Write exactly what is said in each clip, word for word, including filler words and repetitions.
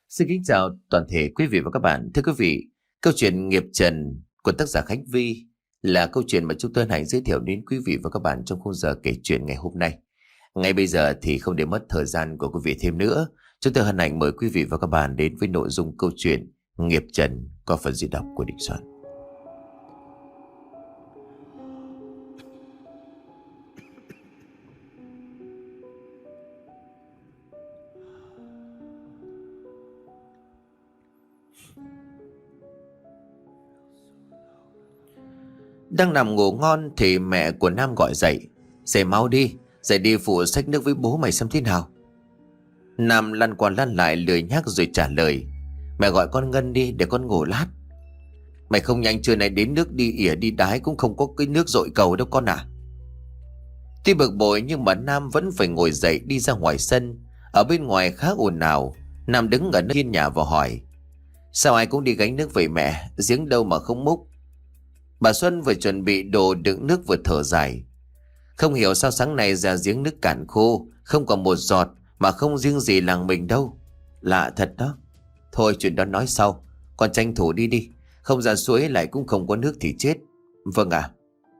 Xin kính chào toàn thể quý vị và các bạn. Thưa quý vị, câu chuyện Nghiệp Trần của tác giả Khánh Vy là câu chuyện mà chúng tôi hân hạnh giới thiệu đến quý vị và các bạn trong khung giờ kể chuyện ngày hôm nay. Ngay bây giờ thì không để mất thời gian của quý vị thêm nữa, chúng tôi hân hạnh mời quý vị và các bạn đến với nội dung câu chuyện Nghiệp Trần qua phần diễn đọc của Đình Soạn. Đang nằm ngủ ngon thì mẹ của Nam gọi dậy. Dậy mau đi, dậy đi phụ xách nước với bố mày xem thế nào. Nam lăn qua lăn lại lười nhác rồi trả lời. Mẹ gọi con Ngân đi để con ngủ lát. Mày không nhanh trưa này đến nước đi ỉa đi đái cũng không có cái nước dội cầu đâu con à. Tuy bực bội nhưng mà Nam vẫn phải ngồi dậy đi ra ngoài sân. Ở bên ngoài khá ồn ào. Nam đứng ở hiên nhà và hỏi. Sao ai cũng đi gánh nước vậy mẹ, giếng đâu mà không múc. Bà Xuân vừa chuẩn bị đồ đựng nước vừa thở dài. Không hiểu sao sáng nay ra giếng nước cạn khô, không còn một giọt, mà không riêng gì làng mình đâu. Lạ thật đó. Thôi chuyện đó nói sau, con tranh thủ đi đi. Không ra suối lại cũng không có nước thì chết. Vâng ạ.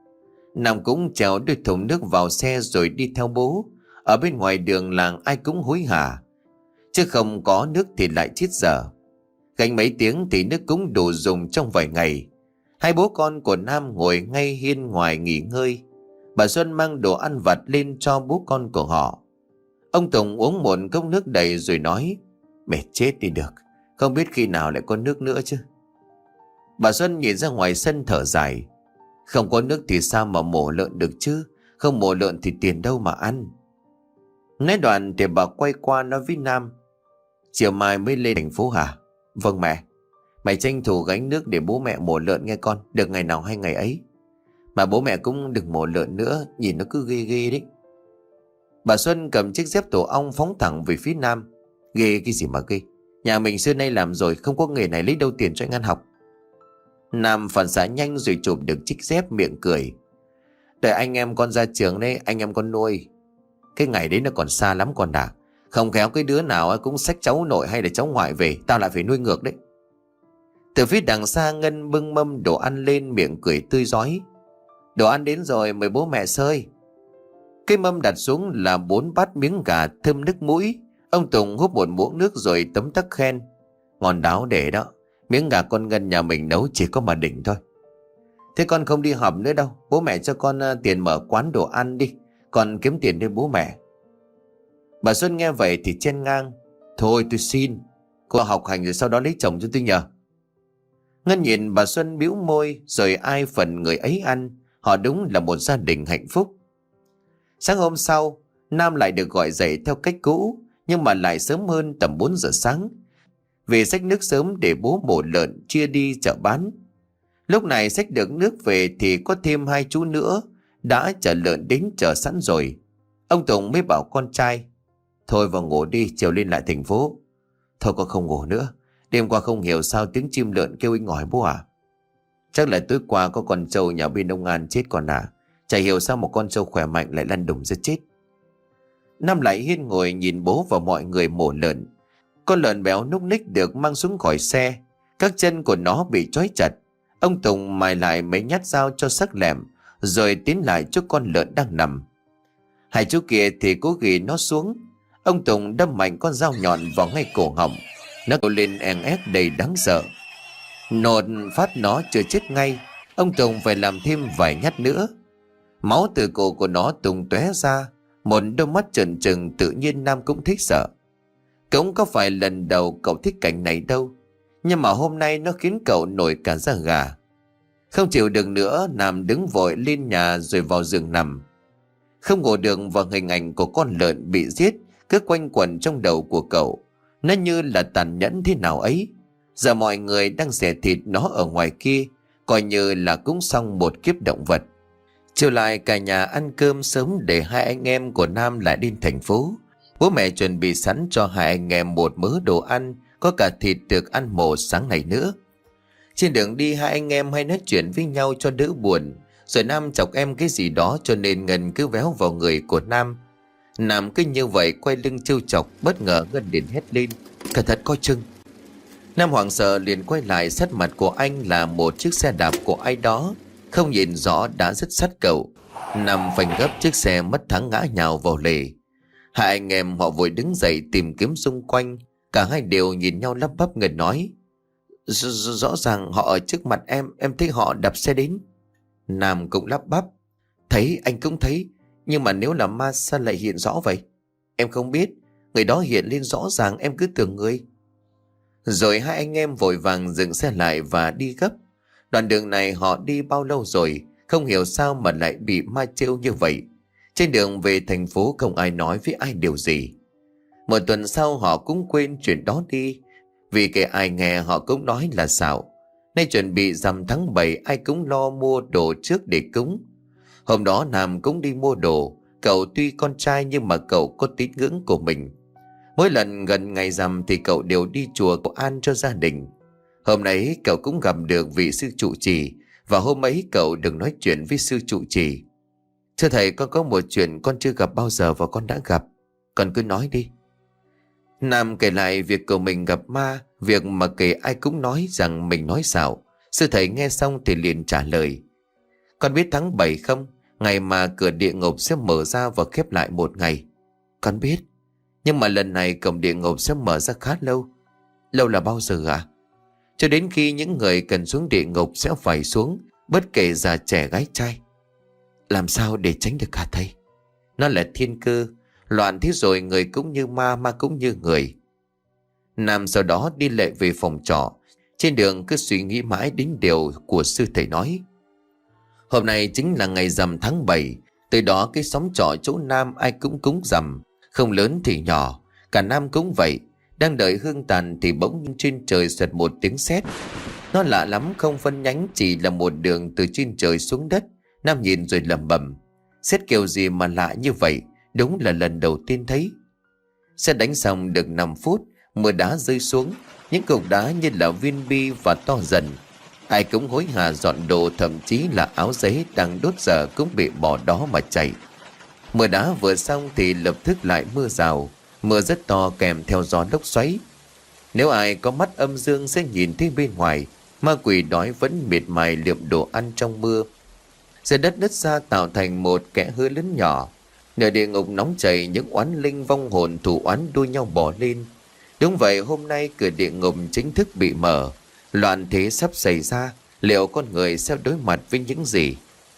Nam cũng trèo đôi thùng nước vào xe rồi đi theo bố. Ở bên ngoài đường làng ai cũng hối hả, chứ không có nước thì lại chết dở. Gánh mấy tiếng thì nước cũng đủ dùng trong vài ngày. Hai bố con của Nam ngồi ngay hiên ngoài nghỉ ngơi. Bà Xuân mang đồ ăn vặt lên cho bố con của họ. Ông Tùng uống một cốc nước đầy rồi nói. Mệt chết đi được, không biết khi nào lại có nước nữa chứ. Bà Xuân nhìn ra ngoài sân thở dài. Không có nước thì sao mà mổ lợn được chứ. Không mổ lợn thì tiền đâu mà ăn. Nói đoạn thì bà quay qua nói với Nam. Chiều mai mới lên thành phố hả? Vâng mẹ. Mày tranh thủ gánh nước để bố mẹ mổ lợn nghe con. Được ngày nào hay ngày ấy. Mà bố mẹ cũng đừng mổ lợn nữa, nhìn nó cứ ghê ghê đấy. Bà Xuân cầm chiếc dép tổ ong phóng thẳng về phía Nam. Ghê cái gì mà ghê. Nhà mình xưa nay làm rồi, không có nghề này lấy đâu tiền cho anh ăn học. Nam phản xạ nhanh rồi chụp được chiếc dép miệng cười. Đợi anh em con ra trường đấy, anh em con nuôi. Cái ngày đấy nó còn xa lắm con à. Không khéo cái đứa nào cũng xách cháu nội hay là cháu ngoại về, tao lại phải nuôi ngược đấy. Từ phía đằng xa Ngân bưng mâm đồ ăn lên, miệng cười tươi rói. Đồ ăn đến rồi, mời bố mẹ xơi. Cái mâm đặt xuống là bốn bát miếng gà thơm nước mũi. Ông Tùng húp một muỗng nước rồi tấm tắc khen. Ngon đáo để đó. Miếng gà con Ngân nhà mình nấu chỉ có mà đỉnh thôi. Thế con không đi học nữa đâu. Bố mẹ cho con uh, tiền mở quán đồ ăn đi. Con kiếm tiền để bố mẹ. Bà Xuân nghe vậy thì chen ngang. Thôi tôi xin. Cô học hành rồi sau đó lấy chồng cho tôi nhờ. Ngân nhìn bà Xuân bĩu môi rồi ai phần người ấy ăn. Họ đúng là một gia đình hạnh phúc. Sáng hôm sau, Nam lại được gọi dậy theo cách cũ, nhưng mà lại sớm hơn tầm bốn giờ sáng. Vì xách nước sớm để bố mổ lợn chia đi chợ bán. Lúc này xách được nước về thì có thêm hai chú nữa đã chở lợn đến chờ sẵn rồi. Ông Tùng mới bảo con trai. Thôi vào ngủ đi, chiều lên lại thành phố. Thôi con không ngủ nữa. Đêm qua không hiểu sao tiếng chim lợn kêu inh ỏi bố à. Chắc là tối qua có con trâu nhà bên ông An chết còn à. Chả hiểu sao một con trâu khỏe mạnh lại lăn đùng ra chết. Nam lại hiên ngồi nhìn bố và mọi người mổ lợn. Con lợn béo núc ních được mang xuống khỏi xe. Các chân của nó bị trói chặt. Ông Tùng mài lại mấy nhát dao cho sắc lẹm, rồi tiến lại cho con lợn đang nằm. Hai chú kia thì cố ghì nó xuống. Ông Tùng đâm mạnh con dao nhọn vào ngay cổ họng. Nó kêu lên en ép đầy đáng sợ. Nột phát nó chưa chết ngay. Ông Tùng phải làm thêm vài nhát nữa. Máu từ cổ của nó tung tóe ra. Một đôi mắt trợn trừng, tự nhiên Nam cũng thích sợ. Cũng có phải lần đầu cậu thích cảnh này đâu, nhưng mà hôm nay nó khiến cậu nổi cả da gà. Không chịu được nữa, Nam đứng vội lên nhà rồi vào giường nằm. Không ngủ được và hình ảnh của con lợn bị giết cứ quanh quẩn trong đầu của cậu. Nó như là tàn nhẫn thế nào ấy. Giờ mọi người đang xẻ thịt nó ở ngoài kia, coi như là cũng xong một kiếp động vật. Chiều lại cả nhà ăn cơm sớm để hai anh em của Nam lại đến thành phố. Bố mẹ chuẩn bị sẵn cho hai anh em một mớ đồ ăn, có cả thịt được ăn mổ sáng này nữa. Trên đường đi hai anh em hay nói chuyện với nhau cho đỡ buồn. Rồi Nam chọc em cái gì đó cho nên Ngân cứ véo vào người của Nam. Nam cứ như vậy quay lưng trêu chọc, bất ngờ Ngân liền hét lên. Cẩn thận coi chừng, Nam hoảng sợ liền quay lại, sát mặt của anh là một chiếc xe đạp của ai đó, không nhìn rõ đã rất sát cậu. Nam phanh gấp chiếc xe mất thắng ngã nhào vào lề. Hai anh em họ vội đứng dậy tìm kiếm xung quanh. Cả hai đều nhìn nhau lắp bắp ngần nói: Rõ ràng họ ở trước mặt em, em thấy họ đạp xe đến. Nam cũng lắp bắp: Thấy, anh cũng thấy. Nhưng mà nếu là ma sao lại hiện rõ vậy? Em không biết, người đó hiện lên rõ ràng, em cứ tưởng người. Rồi hai anh em vội vàng dừng xe lại và đi gấp. Đoạn đường này họ đi bao lâu rồi, không hiểu sao mà lại bị ma trêu như vậy. Trên đường về thành phố không ai nói với ai điều gì. Một tuần sau họ cũng quên chuyện đó đi, vì kể ai nghe họ cũng nói là xạo. Nay chuẩn bị rằm tháng bảy, ai cũng lo mua đồ trước để cúng. Hôm đó Nam cũng đi mua đồ. Cậu tuy con trai nhưng mà cậu có tín ngưỡng của mình. Mỗi lần gần ngày rằm thì cậu đều đi chùa cầu an cho gia đình. Hôm nay cậu cũng gặp được vị sư trụ trì, và hôm ấy cậu đừng nói chuyện với sư trụ trì. Thưa thầy, con có một chuyện con chưa gặp bao giờ và con đã gặp. Con cứ nói đi. Nam kể lại việc của mình gặp ma, việc mà kể ai cũng nói rằng mình nói xạo. Sư thầy nghe xong thì liền trả lời: Con biết tháng bảy không? Ngày mà cửa địa ngục sẽ mở ra và khép lại một ngày. Con biết. Nhưng mà lần này cổng địa ngục sẽ mở ra khá lâu. Lâu là bao giờ ạ? Cho đến khi những người cần xuống địa ngục sẽ phải xuống, bất kể già trẻ gái trai. Làm sao để tránh được hả thầy? Nó là thiên cơ. Loạn thế rồi người cũng như ma, ma cũng như người. Nam sau đó đi lệ về phòng trọ. Trên đường cứ suy nghĩ mãi đến điều của sư thầy nói. Hôm nay chính là ngày rằm tháng bảy. Từ đó cái xóm trọ chỗ Nam ai cũng cúng rằm, không lớn thì nhỏ. Cả Nam cũng vậy. Đang đợi hương tàn thì bỗng trên trời giật một tiếng sét. Nó lạ lắm, không phân nhánh, chỉ là một đường từ trên trời xuống đất. Nam nhìn rồi lẩm bẩm: Sét kiểu gì mà lạ như vậy? Đúng là lần đầu tiên thấy. Sét đánh xong được năm phút, mưa đá rơi xuống. Những cục đá như là viên bi và to dần. Ai cũng hối hả dọn đồ, thậm chí là áo giấy đang đốt dở cũng bị bỏ đó mà chạy. Mưa đá vừa xong thì lập tức lại mưa rào. Mưa rất to kèm theo gió lốc xoáy. Nếu ai có mắt âm dương sẽ nhìn thấy bên ngoài, ma quỷ đói vẫn miệt mài lượm đồ ăn trong mưa. Dưới đất nứt ra tạo thành một kẽ hư lớn nhỏ. Nửa địa ngục nóng chảy, những oán linh vong hồn thù oán đua nhau bỏ lên. Đúng vậy, hôm nay cửa địa ngục chính thức bị mở. Loạn thế sắp xảy ra, liệu con người sẽ đối mặt với những gì?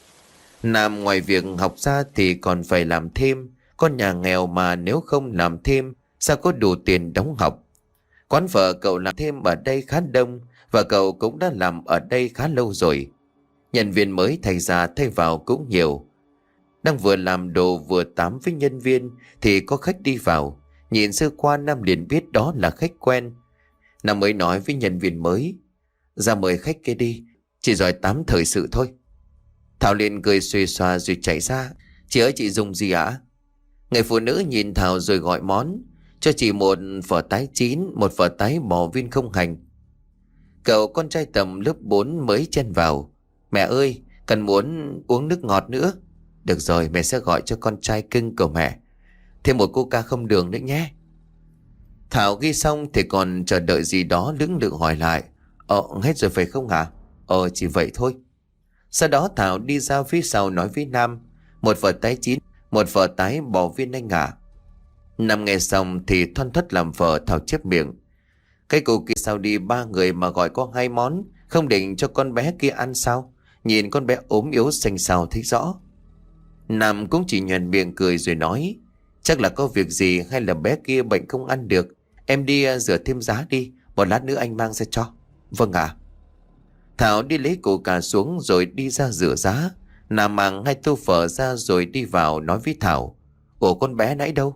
Nam ngoài việc học ra thì còn phải làm thêm. Con nhà nghèo mà nếu không làm thêm sao có đủ tiền đóng học? Quán phở cậu làm thêm ở đây khá đông, và cậu cũng đã làm ở đây khá lâu rồi. Nhân viên mới thay ra thay vào cũng nhiều. Đang vừa làm đồ vừa tám với nhân viên thì có khách đi vào. Nhìn sơ qua Nam liền biết đó là khách quen. Nam mới nói với nhân viên mới: Ra mời khách kia đi, chỉ giỏi tám thời sự thôi. Thảo liền cười xuề xòa rồi chạy ra: Chị ơi, chị dùng gì ạ? Người phụ nữ nhìn Thảo rồi gọi món: Cho chị một phở tái chín, một phở tái bò viên không hành. Cậu con trai tầm lớp bốn mới chen vào: Mẹ ơi, cần muốn uống nước ngọt nữa. Được rồi, mẹ sẽ gọi cho con trai cưng của mẹ. Thêm một coca không đường nữa nhé. Thảo ghi xong thì còn chờ đợi gì đó, lưỡng lự hỏi lại: Ờ, hết rồi phải không hả? Ờ, chỉ vậy thôi. Sau đó Thảo đi ra phía sau nói với Nam: Một phở tái chín, một phở tái bò viên anh à. Nam nghe xong thì thoăn thoắt làm phở. Thảo chép miệng: Cái cô kia sao đi ba người mà gọi có hai món, không định cho con bé kia ăn sao? Nhìn con bé ốm yếu xanh xao thấy rõ. Nam cũng chỉ nhoẻn miệng cười rồi nói: Chắc là có việc gì hay là bé kia bệnh không ăn được. Em đi uh, rửa thêm giá đi, một lát nữa anh mang ra cho. Vâng ạ. Thảo đi lấy củ cà xuống rồi đi ra rửa giá. Nam mang hai tô phở ra rồi đi vào nói với Thảo: Ủa, con bé nãy đâu?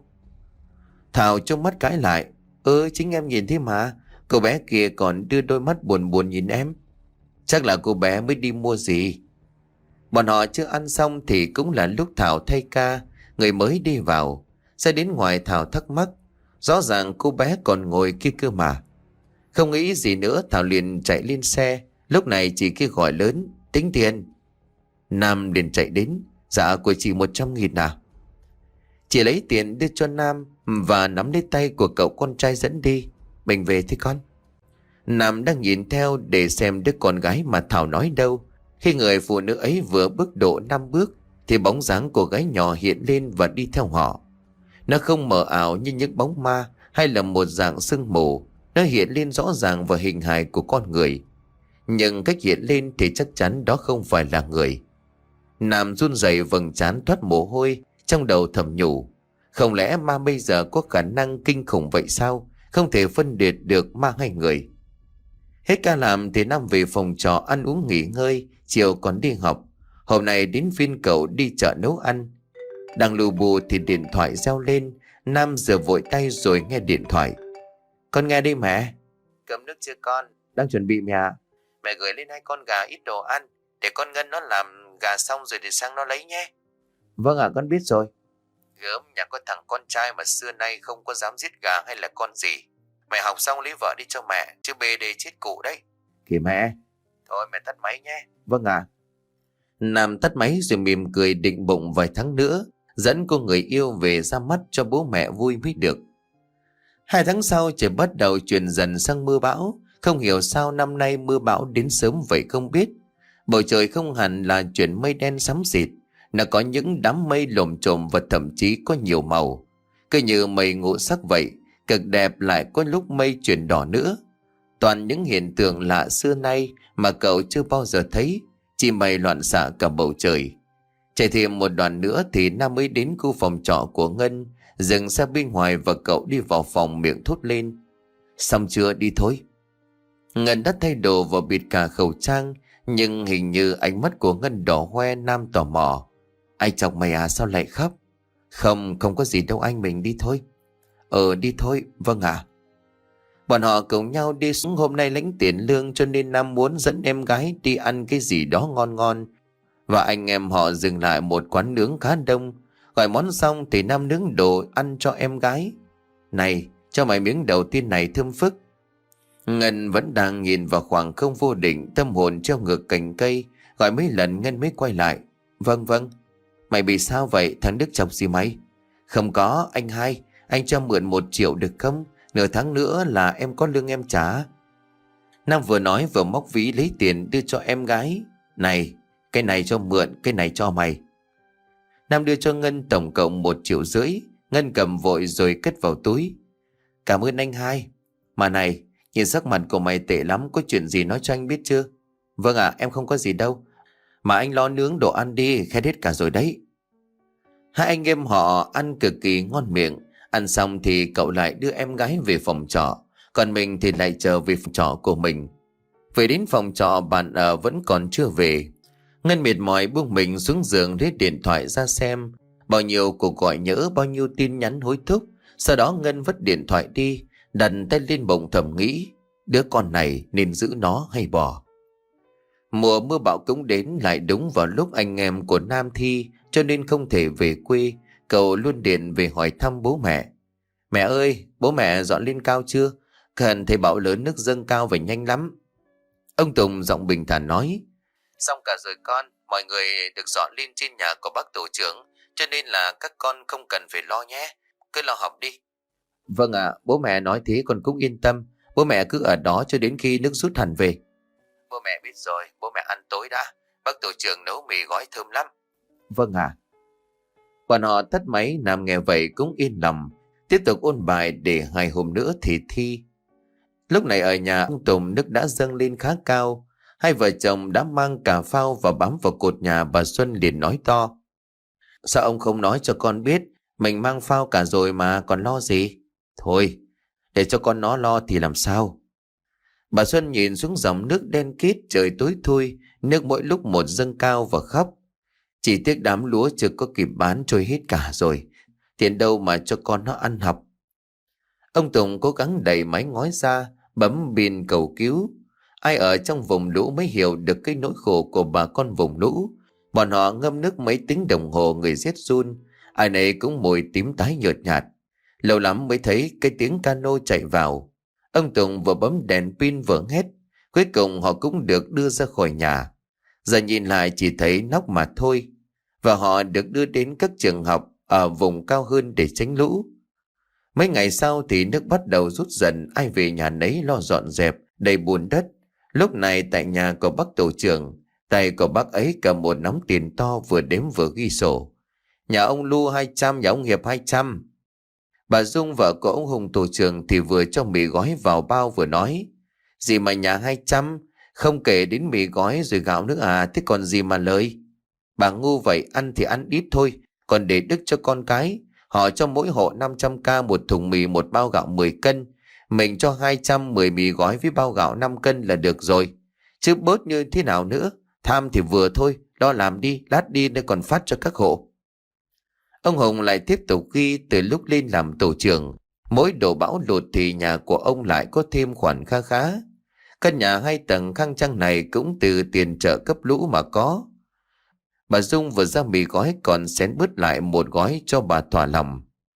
Thảo trông mắt cãi lại: Ừ, chính em nhìn thấy mà. Cô bé kia còn đưa đôi mắt buồn buồn nhìn em. Chắc là cô bé mới đi mua gì. Bọn họ chưa ăn xong thì cũng là lúc Thảo thay ca. Người mới đi vào. Ra đến ngoài Thảo thắc mắc: Rõ ràng cô bé còn ngồi kia cơ mà. Không nghĩ gì nữa, Thảo liền chạy lên xe. Lúc này chị kia gọi lớn: Tính tiền. Nam liền chạy đến: Dạ, của chị một trăm nghìn à? Chị lấy tiền đưa cho Nam và nắm lấy tay của cậu con trai dẫn đi: Mình về thôi con. Nam đang nhìn theo để xem đứa con gái mà Thảo nói đâu. Khi người phụ nữ ấy vừa bước độ năm bước thì bóng dáng của gái nhỏ hiện lên và đi theo họ. Nó không mờ ảo như những bóng ma hay là một dạng sương mù. Nó hiện lên rõ ràng vào hình hài của con người. Nhưng cách hiện lên thì chắc chắn đó không phải là người. Nam run rẩy vầng trán thoát mồ hôi, trong đầu thầm nhủ. Không lẽ ma bây giờ có khả năng kinh khủng vậy sao? Không thể phân biệt được ma hay người. Hết ca làm thì Nam về phòng trọ ăn uống nghỉ ngơi, chiều còn đi học. Hôm nay đến phiên cậu đi chợ nấu ăn. Đang lù bù thì điện thoại reo lên. Nam rửa vội tay rồi nghe điện thoại. Con nghe đi mẹ. Cơm nước chưa con? Đang chuẩn bị mẹ ạ. Mẹ gửi lên hai con gà ít đồ ăn, để con Ngân nó làm gà xong rồi để sang nó lấy nhé. Vâng ạ, con biết rồi. Gớm, nhà có thằng con trai mà xưa nay không có dám giết gà hay là con gì. Mẹ học xong lấy vợ đi cho mẹ, chứ bê đê chết cụ đấy. Kìa mẹ. Thôi mẹ tắt máy nhé. Vâng ạ. Nam tắt máy rồi mỉm cười định bụng vài tháng nữa dẫn cô người yêu về ra mắt cho bố mẹ vui mới được. Hai tháng sau trời bắt đầu chuyển dần sang mưa bão. Không hiểu sao năm nay mưa bão đến sớm vậy không biết. Bầu trời không hẳn là chuyển mây đen xám xịt, nó có những đám mây lồm chồm và thậm chí có nhiều màu. Cứ như mây ngũ sắc vậy, cực đẹp lại có lúc mây chuyển đỏ nữa. Toàn những hiện tượng lạ xưa nay mà cậu chưa bao giờ thấy, chỉ mây loạn xạ cả bầu trời. Chạy thêm một đoạn nữa thì Nam mới đến khu phòng trọ của Ngân, dừng xe bên ngoài và cậu đi vào phòng miệng thốt lên. Xong chưa, đi thôi. Ngân đã thay đồ và bịt cả khẩu trang, nhưng hình như ánh mắt của Ngân đỏ hoe. Nam tò mò. Ai chọc mày à, sao lại khóc? Không, không có gì đâu anh, mình đi thôi. Ờ đi thôi, vâng ạ. Bọn họ cùng nhau đi xuống. Hôm nay lãnh tiền lương cho nên Nam muốn dẫn em gái đi ăn cái gì đó ngon ngon. Và anh em họ dừng lại một quán nướng khá đông. Gọi món xong thì Nam nướng đồ ăn cho em gái. Này, cho mày miếng đầu tiên này thơm phức. Ngân vẫn đang nhìn vào khoảng không vô định, tâm hồn treo ngược cành cây. Gọi mấy lần Ngân mới quay lại. Vâng vâng. Mày bị sao vậy, thằng Đức chọc gì mày? Không có, anh hai. Anh cho mượn một triệu được không? Nửa tháng nữa là em có lương em trả. Nam vừa nói vừa móc ví lấy tiền đưa cho em gái. Này, cái này cho mượn, cái này cho mày. Nam đưa cho Ngân tổng cộng một triệu rưỡi. Ngân cầm vội rồi cất vào túi. Cảm ơn anh hai. Mà này, nhìn sắc mặt của mày tệ lắm, có chuyện gì nói cho anh biết chưa? Vâng ạ, em không có gì đâu. Mà anh lo nướng đồ ăn đi, khét hết cả rồi đấy. Hai anh em họ ăn cực kỳ ngon miệng. Ăn xong thì cậu lại đưa em gái về phòng trọ, còn mình thì lại trở về phòng trọ của mình. Về đến phòng trọ, bạn ở vẫn còn chưa về. Ngân mệt mỏi buông mình xuống giường lấy điện thoại ra xem. Bao nhiêu cuộc gọi nhỡ, bao nhiêu tin nhắn hối thúc. Sau đó Ngân vứt điện thoại đi, đặt tay lên bụng thầm nghĩ, đứa con này nên giữ nó hay bỏ. Mùa mưa bão cũng đến lại đúng vào lúc anh em của Nam thi, cho nên không thể về quê. Cậu luôn điện về hỏi thăm bố mẹ. Mẹ ơi, bố mẹ dọn lên cao chưa? Cần thấy bão lớn nước dâng cao về nhanh lắm. Ông Tùng giọng bình thản nói. Xong cả rồi con, mọi người được dọn lên trên nhà của bác tổ trưởng, cho nên là các con không cần phải lo nhé. Cứ lo học đi. Vâng ạ, à, bố mẹ nói thế con cũng yên tâm. Bố mẹ cứ ở đó cho đến khi nước rút hẳn về. Bố mẹ biết rồi, bố mẹ ăn tối đã. Bác tổ trưởng nấu mì gói thơm lắm. Vâng ạ. À. Bọn họ tắt máy. Nam nghe vậy cũng yên lòng, tiếp tục ôn bài để hai hôm nữa thì thi. Lúc này ở nhà ông Tùng nước đã dâng lên khá cao. Hai vợ chồng đã mang cả phao và bám vào cột nhà. Bà Xuân liền nói to. Sao ông không nói cho con biết? Mình mang phao cả rồi mà còn lo gì? Thôi, để cho con nó lo thì làm sao? Bà Xuân nhìn xuống dòng nước đen kịt, trời tối thui, nước mỗi lúc một dâng cao và khóc. Chỉ tiếc đám lúa chưa có kịp bán trôi hết cả rồi. Tiền đâu mà cho con nó ăn học. Ông Tùng cố gắng đẩy máy ngói ra, bấm pin cầu cứu. Ai ở trong vùng lũ mới hiểu được cái nỗi khổ của bà con vùng lũ. Bọn họ ngâm nước mấy tiếng đồng hồ người rét run. Ai nấy cũng môi tím tái nhợt nhạt. Lâu lắm mới thấy cái tiếng cano chạy vào. Ông Tùng vừa bấm đèn pin vừa hét. Cuối cùng họ cũng được đưa ra khỏi nhà. Giờ nhìn lại chỉ thấy nóc mà thôi. Và họ được đưa đến các trường học ở vùng cao hơn để tránh lũ. Mấy ngày sau thì nước bắt đầu rút dần. Ai về nhà nấy lo dọn dẹp đầy bùn đất. Lúc này tại nhà của bác tổ trưởng, tay của bác ấy cầm một nắm tiền to, vừa đếm vừa ghi sổ. Nhà ông Lu hai trăm, nhà ông Hiệp hai trăm. Bà Dung vợ của ông Hùng tổ trưởng thì vừa cho mì gói vào bao vừa nói: gì mà nhà hai trăm, không kể đến mì gói rồi gạo nữa à, thế còn gì mà lời. Bà ngu vậy, ăn thì ăn ít thôi, còn để đức cho con cái. Họ cho mỗi hộ năm trăm k, một thùng mì, một bao gạo mười cân. Mình cho hai trăm, mười mì gói với bao gạo năm cân là được rồi. Chứ bớt như thế nào nữa, tham thì vừa thôi, lo làm đi, lát đi để còn phát cho các hộ. Ông Hùng lại tiếp tục ghi từ lúc lên làm tổ trưởng, mỗi độ bão lụt thì nhà của ông lại có thêm khoản kha khá. Căn nhà hai tầng khang trang này cũng từ tiền trợ cấp lũ mà có. Bà Dung vừa ra mì gói còn xén bớt lại một gói cho bà thỏa lòng.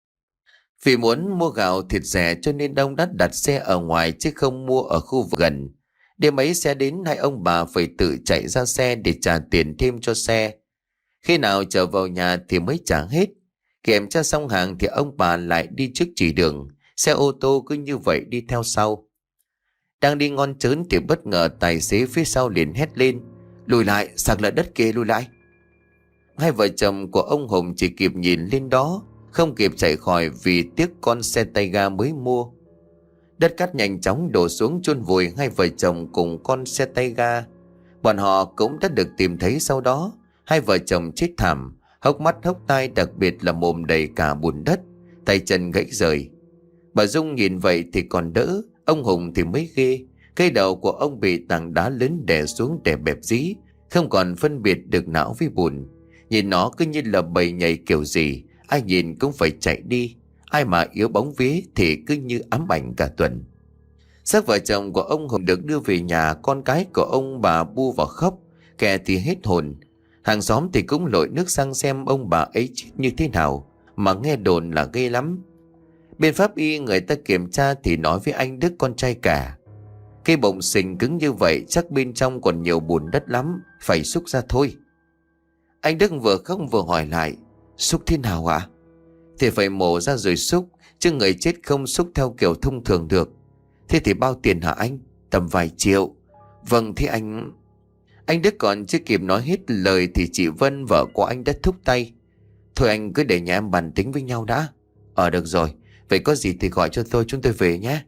Vì muốn mua gạo thịt rẻ cho nên ông đã đặt xe ở ngoài chứ không mua ở khu vực gần. Đêm ấy xe đến, hai ông bà phải tự chạy ra xe để trả tiền thêm cho xe. Khi nào trở vào nhà thì mới trả hết. Kiểm tra xong hàng thì ông bà lại đi trước chỉ đường, xe ô tô cứ như vậy đi theo sau. Đang đi ngon trớn thì bất ngờ tài xế phía sau liền hét lên: lùi lại, sạc lỡ đất kia, lùi lại. Hai vợ chồng của ông Hùng chỉ kịp nhìn lên đó, không kịp chạy khỏi vì tiếc con xe tay ga mới mua. Đất cát nhanh chóng đổ xuống chôn vùi hai vợ chồng cùng con xe tay ga. Bọn họ cũng đã được tìm thấy sau đó. Hai vợ chồng chết thảm, hốc mắt hốc tai, đặc biệt là mồm đầy cả bùn đất, tay chân gãy rời. Bà Dung nhìn vậy thì còn đỡ, ông Hùng thì mới ghê. Cây đầu của ông bị tảng đá lớn đè xuống để bẹp dí, không còn phân biệt được não với bùn. Nhìn nó cứ như là bầy nhảy kiểu gì, ai nhìn cũng phải chạy đi. Ai mà yếu bóng vía thì cứ như ám ảnh cả tuần. Xác vợ chồng của ông Hùng được đưa về nhà, con cái của ông bà bu vào khóc, kẻ thì hết hồn. Hàng xóm thì cũng lội nước sang xem ông bà ấy chết như thế nào, mà nghe đồn là ghê lắm. Bên pháp y người ta kiểm tra thì nói với anh Đức con trai cả: cái bụng xình cứng như vậy chắc bên trong còn nhiều bùn đất lắm, phải xúc ra thôi. Anh Đức vừa khóc vừa hỏi lại: xúc thế nào ạ? À? Thì phải mổ ra rồi xúc, chứ người chết không xúc theo kiểu thông thường được. Thế thì bao tiền hả anh? Tầm vài triệu. Vâng, thế anh... Anh Đức còn chưa kịp nói hết lời thì chị Vân, vợ của anh, đã thúc tay: thôi anh cứ để nhà em bàn tính với nhau đã. Ờ được rồi, vậy có gì thì gọi cho tôi, chúng tôi về nhé.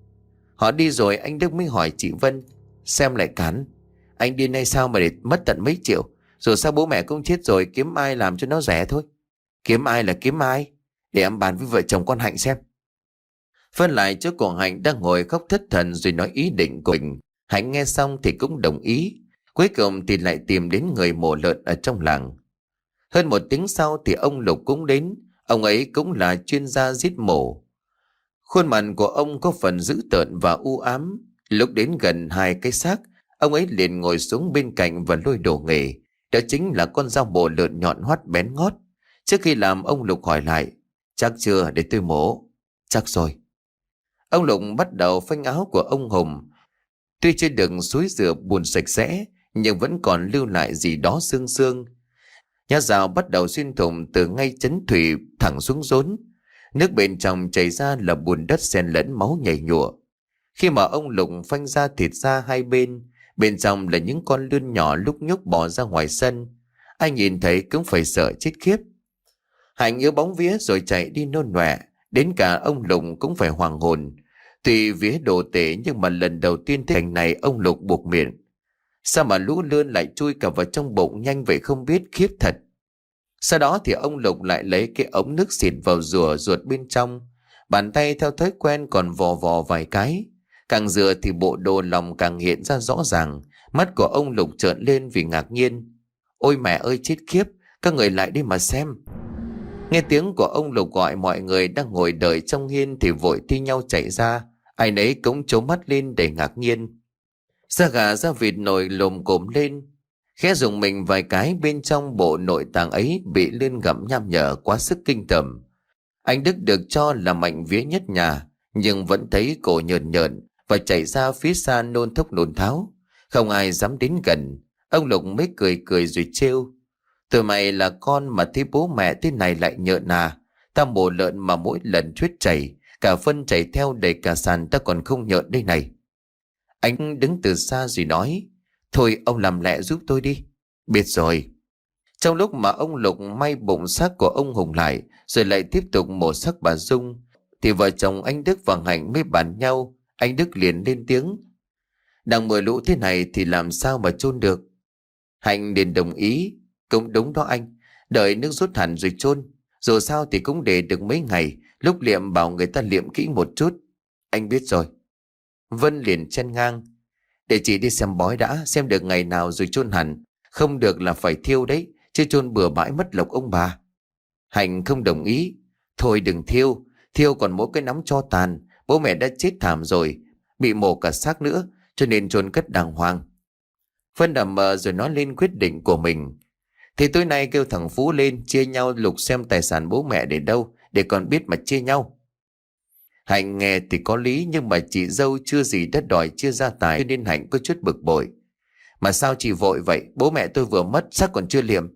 Họ đi rồi anh Đức mới hỏi chị Vân: xem lại cán, anh đi nay sao mà để mất tận mấy triệu? Rồi sao bố mẹ cũng chết rồi, kiếm ai làm cho nó rẻ thôi? Kiếm ai là kiếm ai? Để em bàn với vợ chồng con Hạnh xem. Phân lại chỗ của Hạnh đang ngồi khóc thất thần rồi nói ý định của mình. Hạnh nghe xong thì cũng đồng ý. Cuối cùng thì lại tìm đến người mổ lợn ở trong làng. Hơn một tiếng sau thì ông Lục cũng đến. Ông ấy cũng là chuyên gia giết mổ. Khuôn mặt của ông có phần dữ tợn và u ám. Lúc đến gần hai cái xác, ông ấy liền ngồi xuống bên cạnh và lôi đồ nghề. Đó chính là con dao mổ lợn nhọn hoắt bén ngót. Trước khi làm, ông Lục hỏi lại: chắc chưa, để tôi mổ? Chắc rồi. Ông Lục bắt đầu phanh áo của ông Hùng. Tuy chưa được xối rửa bùn sạch sẽ, nhưng vẫn còn lưu lại gì đó xương xương. Nhát dao bắt đầu xuyên thủng từ ngay chấn thủy thẳng xuống rốn. Nước bên trong chảy ra là bùn đất xen lẫn máu nhảy nhụa. Khi mà ông Lục phanh ra thịt ra hai bên, bên trong là những con lươn nhỏ lúc nhúc bò ra ngoài sân. Ai nhìn thấy cũng phải sợ chết khiếp. Hạnh yếu bóng vía rồi chạy đi nôn nọe. Đến cả ông Lục cũng phải hoàng hồn. Tuy vía đồ tể nhưng mà lần đầu tiên thấy cảnh này, ông Lục buộc miệng: sao mà lũ lươn lại chui cả vào trong bụng nhanh vậy không biết, khiếp thật. Sau đó thì ông Lục lại lấy cái ống nước xịt vào rửa ruột bên trong. Bàn tay theo thói quen còn vò vò vài cái. Càng rửa thì bộ đồ lòng càng hiện ra rõ ràng. Mắt của ông Lục trợn lên vì ngạc nhiên: ôi mẹ ơi, chết khiếp, các người lại đi mà xem. Nghe tiếng của ông Lục gọi, mọi người đang ngồi đợi trong hiên thì vội thi nhau chạy ra. Ai nấy cũng trố mắt lên để ngạc nhiên. Da gà da vịt nổi lồm cồm lên. Khẽ dùng mình vài cái, bên trong bộ nội tạng ấy bị lươn gặm nham nhở quá sức kinh tởm. Anh Đức được cho là mạnh vía nhất nhà, nhưng vẫn thấy cổ nhợn nhợn và chạy ra phía xa nôn thốc nôn tháo. Không ai dám đến gần. Ông Lục mới cười cười rồi trêu: tụi mày là con mà thấy bố mẹ thế này lại nhợn à? Tao mổ lợn mà mỗi lần huyết chảy, cả phân chảy theo đầy cả sàn, ta còn không nhợn đây này. Anh đứng từ xa rồi nói: Thôi ông làm lẹ giúp tôi đi. Biết rồi. Trong lúc mà ông Lục may bụng xác của ông Hùng lại, rồi lại tiếp tục mổ xác bà Dung, thì vợ chồng anh Đức và Hạnh mới bàn nhau. Anh Đức liền lên tiếng: Đang mưa lũ thế này thì làm sao mà chôn được? Hạnh liền đồng ý: Cũng đúng đó anh, đợi nước rút hẳn rồi chôn. Dù sao thì cũng để được mấy ngày, lúc liệm bảo người ta liệm kỹ một chút. Anh biết rồi. Vân liền chen ngang: Để chị đi xem bói đã, xem được ngày nào rồi chôn hẳn. Không được là phải thiêu đấy, chứ chôn bừa bãi mất lộc ông bà. Hạnh không đồng ý: Thôi đừng thiêu, thiêu còn mỗi cái nắm tro tàn. Bố mẹ đã chết thảm rồi, bị mổ cả xác nữa, cho nên chôn cất đàng hoàng. Vân đầm mờ rồi nói lên quyết định của mình: Thì tối nay kêu thằng Phú lên chia nhau lục xem tài sản bố mẹ để đâu, để còn biết mà chia nhau. Hạnh nghe thì có lý, nhưng mà chị dâu chưa gì đã đòi chia gia tài, cho nên Hạnh có chút bực bội. Mà sao chị vội vậy, bố mẹ tôi vừa mất xác còn chưa liệm.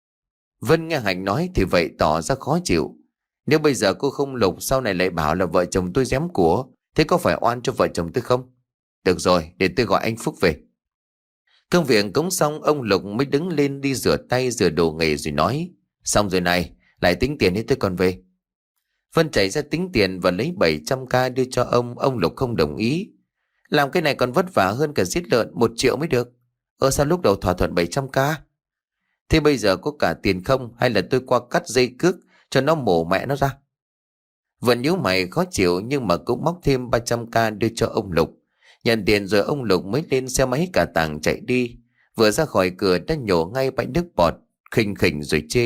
Vân nghe Hạnh nói thì vậy tỏ ra khó chịu. Nếu bây giờ cô không lục, sau này lại bảo là vợ chồng tôi giếm của, thế có phải oan cho vợ chồng tôi không? Được rồi, để tôi gọi anh Phúc về. Công việc cúng xong, ông Lục mới đứng lên đi rửa tay rửa đồ nghề rồi nói: Xong rồi này, lại tính tiền hết tôi còn về. Vân chạy ra tính tiền và lấy bảy trăm k đưa cho ông. Ông Lục không đồng ý: Làm cái này còn vất vả hơn cả giết lợn, một triệu mới được. Ơ sao lúc đầu thỏa thuận bảy trăm k? Thế bây giờ có cả tiền không, hay là tôi qua cắt dây cước cho nó mổ mẹ nó ra? Vân nhíu mày khó chịu, nhưng mà cũng móc thêm ba trăm k đưa cho ông Lục. Nhận tiền rồi ông Lục mới lên xe máy cả tàng chạy đi. Vừa ra khỏi cửa đã nhổ ngay bãi nước bọt, khinh khỉnh rồi chê: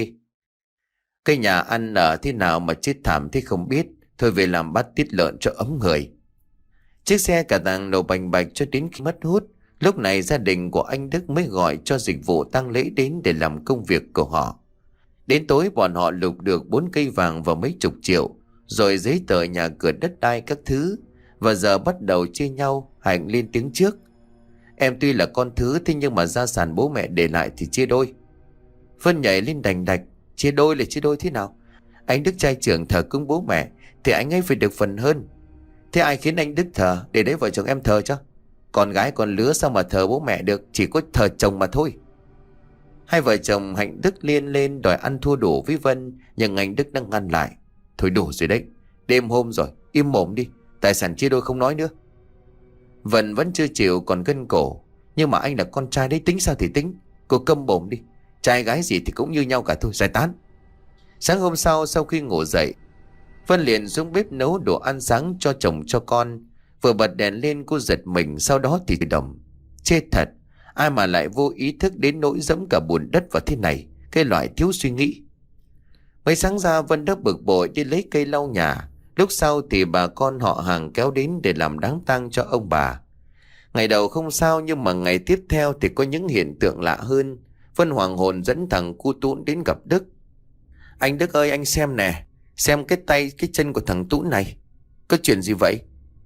Cái nhà ăn ở thế nào mà chết thảm thế không biết. Thôi về làm bát tiết lợn cho ấm người. Chiếc xe cả tàng nổ bành bạch cho đến khi mất hút. Lúc này gia đình của anh Đức mới gọi cho dịch vụ tang lễ đến để làm công việc của họ. Đến tối bọn họ lục được bốn cây vàng và mấy chục triệu, rồi giấy tờ nhà cửa đất đai các thứ. Và giờ bắt đầu chia nhau. Hạnh lên tiếng trước: Em tuy là con thứ, thế nhưng mà gia sản bố mẹ để lại thì chia đôi. Vân nhảy lên đành đạch: Chia đôi là chia đôi thế nào? Anh Đức trai trưởng thờ cúng bố mẹ thì anh ấy phải được phần hơn. Thế ai khiến anh Đức thờ, để đấy vợ chồng em thờ cho? Con gái con lứa sao mà thờ bố mẹ được, chỉ có thờ chồng mà thôi. Hai vợ chồng Hạnh Đức liên lên đòi ăn thua đủ với Vân, nhưng anh Đức đang ngăn lại: Thôi đủ rồi đấy, đêm hôm rồi, im mồm đi, tài sản chia đôi không nói nữa. Vân vẫn chưa chịu, còn gân cổ: Nhưng mà anh là con trai đấy, tính sao thì tính. Cô câm mồm đi, trai gái gì thì cũng như nhau cả thôi, giải tán. Sáng hôm sau, sau khi ngủ dậy, Vân liền xuống bếp nấu đồ ăn sáng cho chồng cho con. Vừa bật đèn lên cô giật mình, sau đó thì đồng: Chết thật, ai mà lại vô ý thức đến nỗi dẫm cả bùn đất vào thế này, cái loại thiếu suy nghĩ. Mấy sáng ra Vân đã bực bội đi lấy cây lau nhà. Lúc sau thì bà con họ hàng kéo đến để làm đám tang cho ông bà. Ngày đầu không sao, nhưng mà ngày tiếp theo thì có những hiện tượng lạ hơn. Vân hoàng hồn dẫn thằng cu Tún đến gặp Đức. Anh Đức ơi, anh xem nè, xem cái tay cái chân của thằng Tún này, có chuyện gì vậy?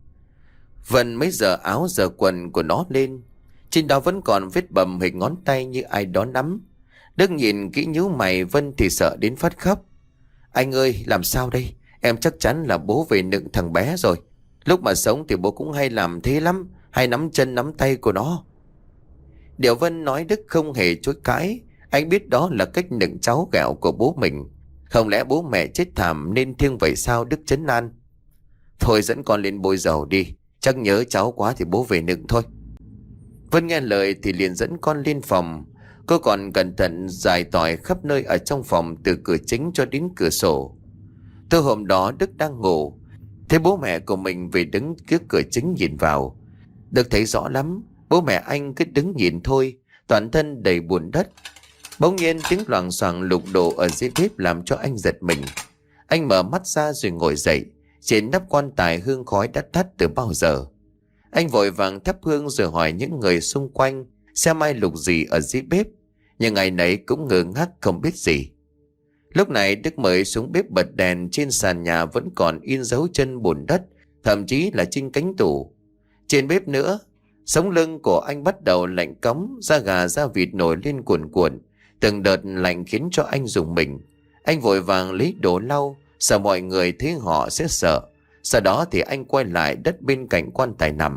Vân mới giở áo giở quần của nó lên, trên đó vẫn còn vết bầm hình ngón tay như ai đó nắm. Đức nhìn kỹ nhíu mày, Vân thì sợ đến phát khóc. Anh ơi, làm sao đây? Em chắc chắn là bố về nựng thằng bé rồi. Lúc mà sống thì bố cũng hay làm thế lắm, hay nắm chân nắm tay của nó. Điều Vân nói Đức không hề chối cãi. Anh biết đó là cách nựng cháu ghẹo của bố mình. Không lẽ bố mẹ chết thảm nên thiêng vậy sao? Đức trấn an: Thôi dẫn con lên bôi dầu đi, chắc nhớ cháu quá thì bố về nựng thôi. Vân nghe lời thì liền dẫn con lên phòng. Cô còn cẩn thận rải tỏi khắp nơi ở trong phòng, từ cửa chính cho đến cửa sổ. Từ hôm đó Đức đang ngủ, thấy bố mẹ của mình về đứng trước cửa chính nhìn vào. Đức thấy rõ lắm, bố mẹ anh cứ đứng nhìn thôi, toàn thân đầy bùn đất. Bỗng nhiên tiếng loảng xoảng lục đổ ở dưới bếp làm cho anh giật mình. Anh mở mắt ra rồi ngồi dậy. Trên nắp quan tài hương khói đã tắt từ bao giờ. Anh vội vàng thắp hương rồi hỏi những người xung quanh xem ai lục gì ở dưới bếp, nhưng ngày nấy cũng ngơ ngác không biết gì. Lúc này Đức mới xuống bếp bật đèn. Trên sàn nhà vẫn còn in dấu chân bùn đất, thậm chí là trên cánh tủ. Trên bếp nữa, sống lưng của anh bắt đầu lạnh cóng, da gà da vịt nổi lên cuồn cuộn. Từng đợt lạnh khiến cho anh rùng mình. Anh vội vàng lấy đồ lau, sợ mọi người thấy họ sẽ sợ. Sau đó thì anh quay lại đất bên cạnh quan tài nằm,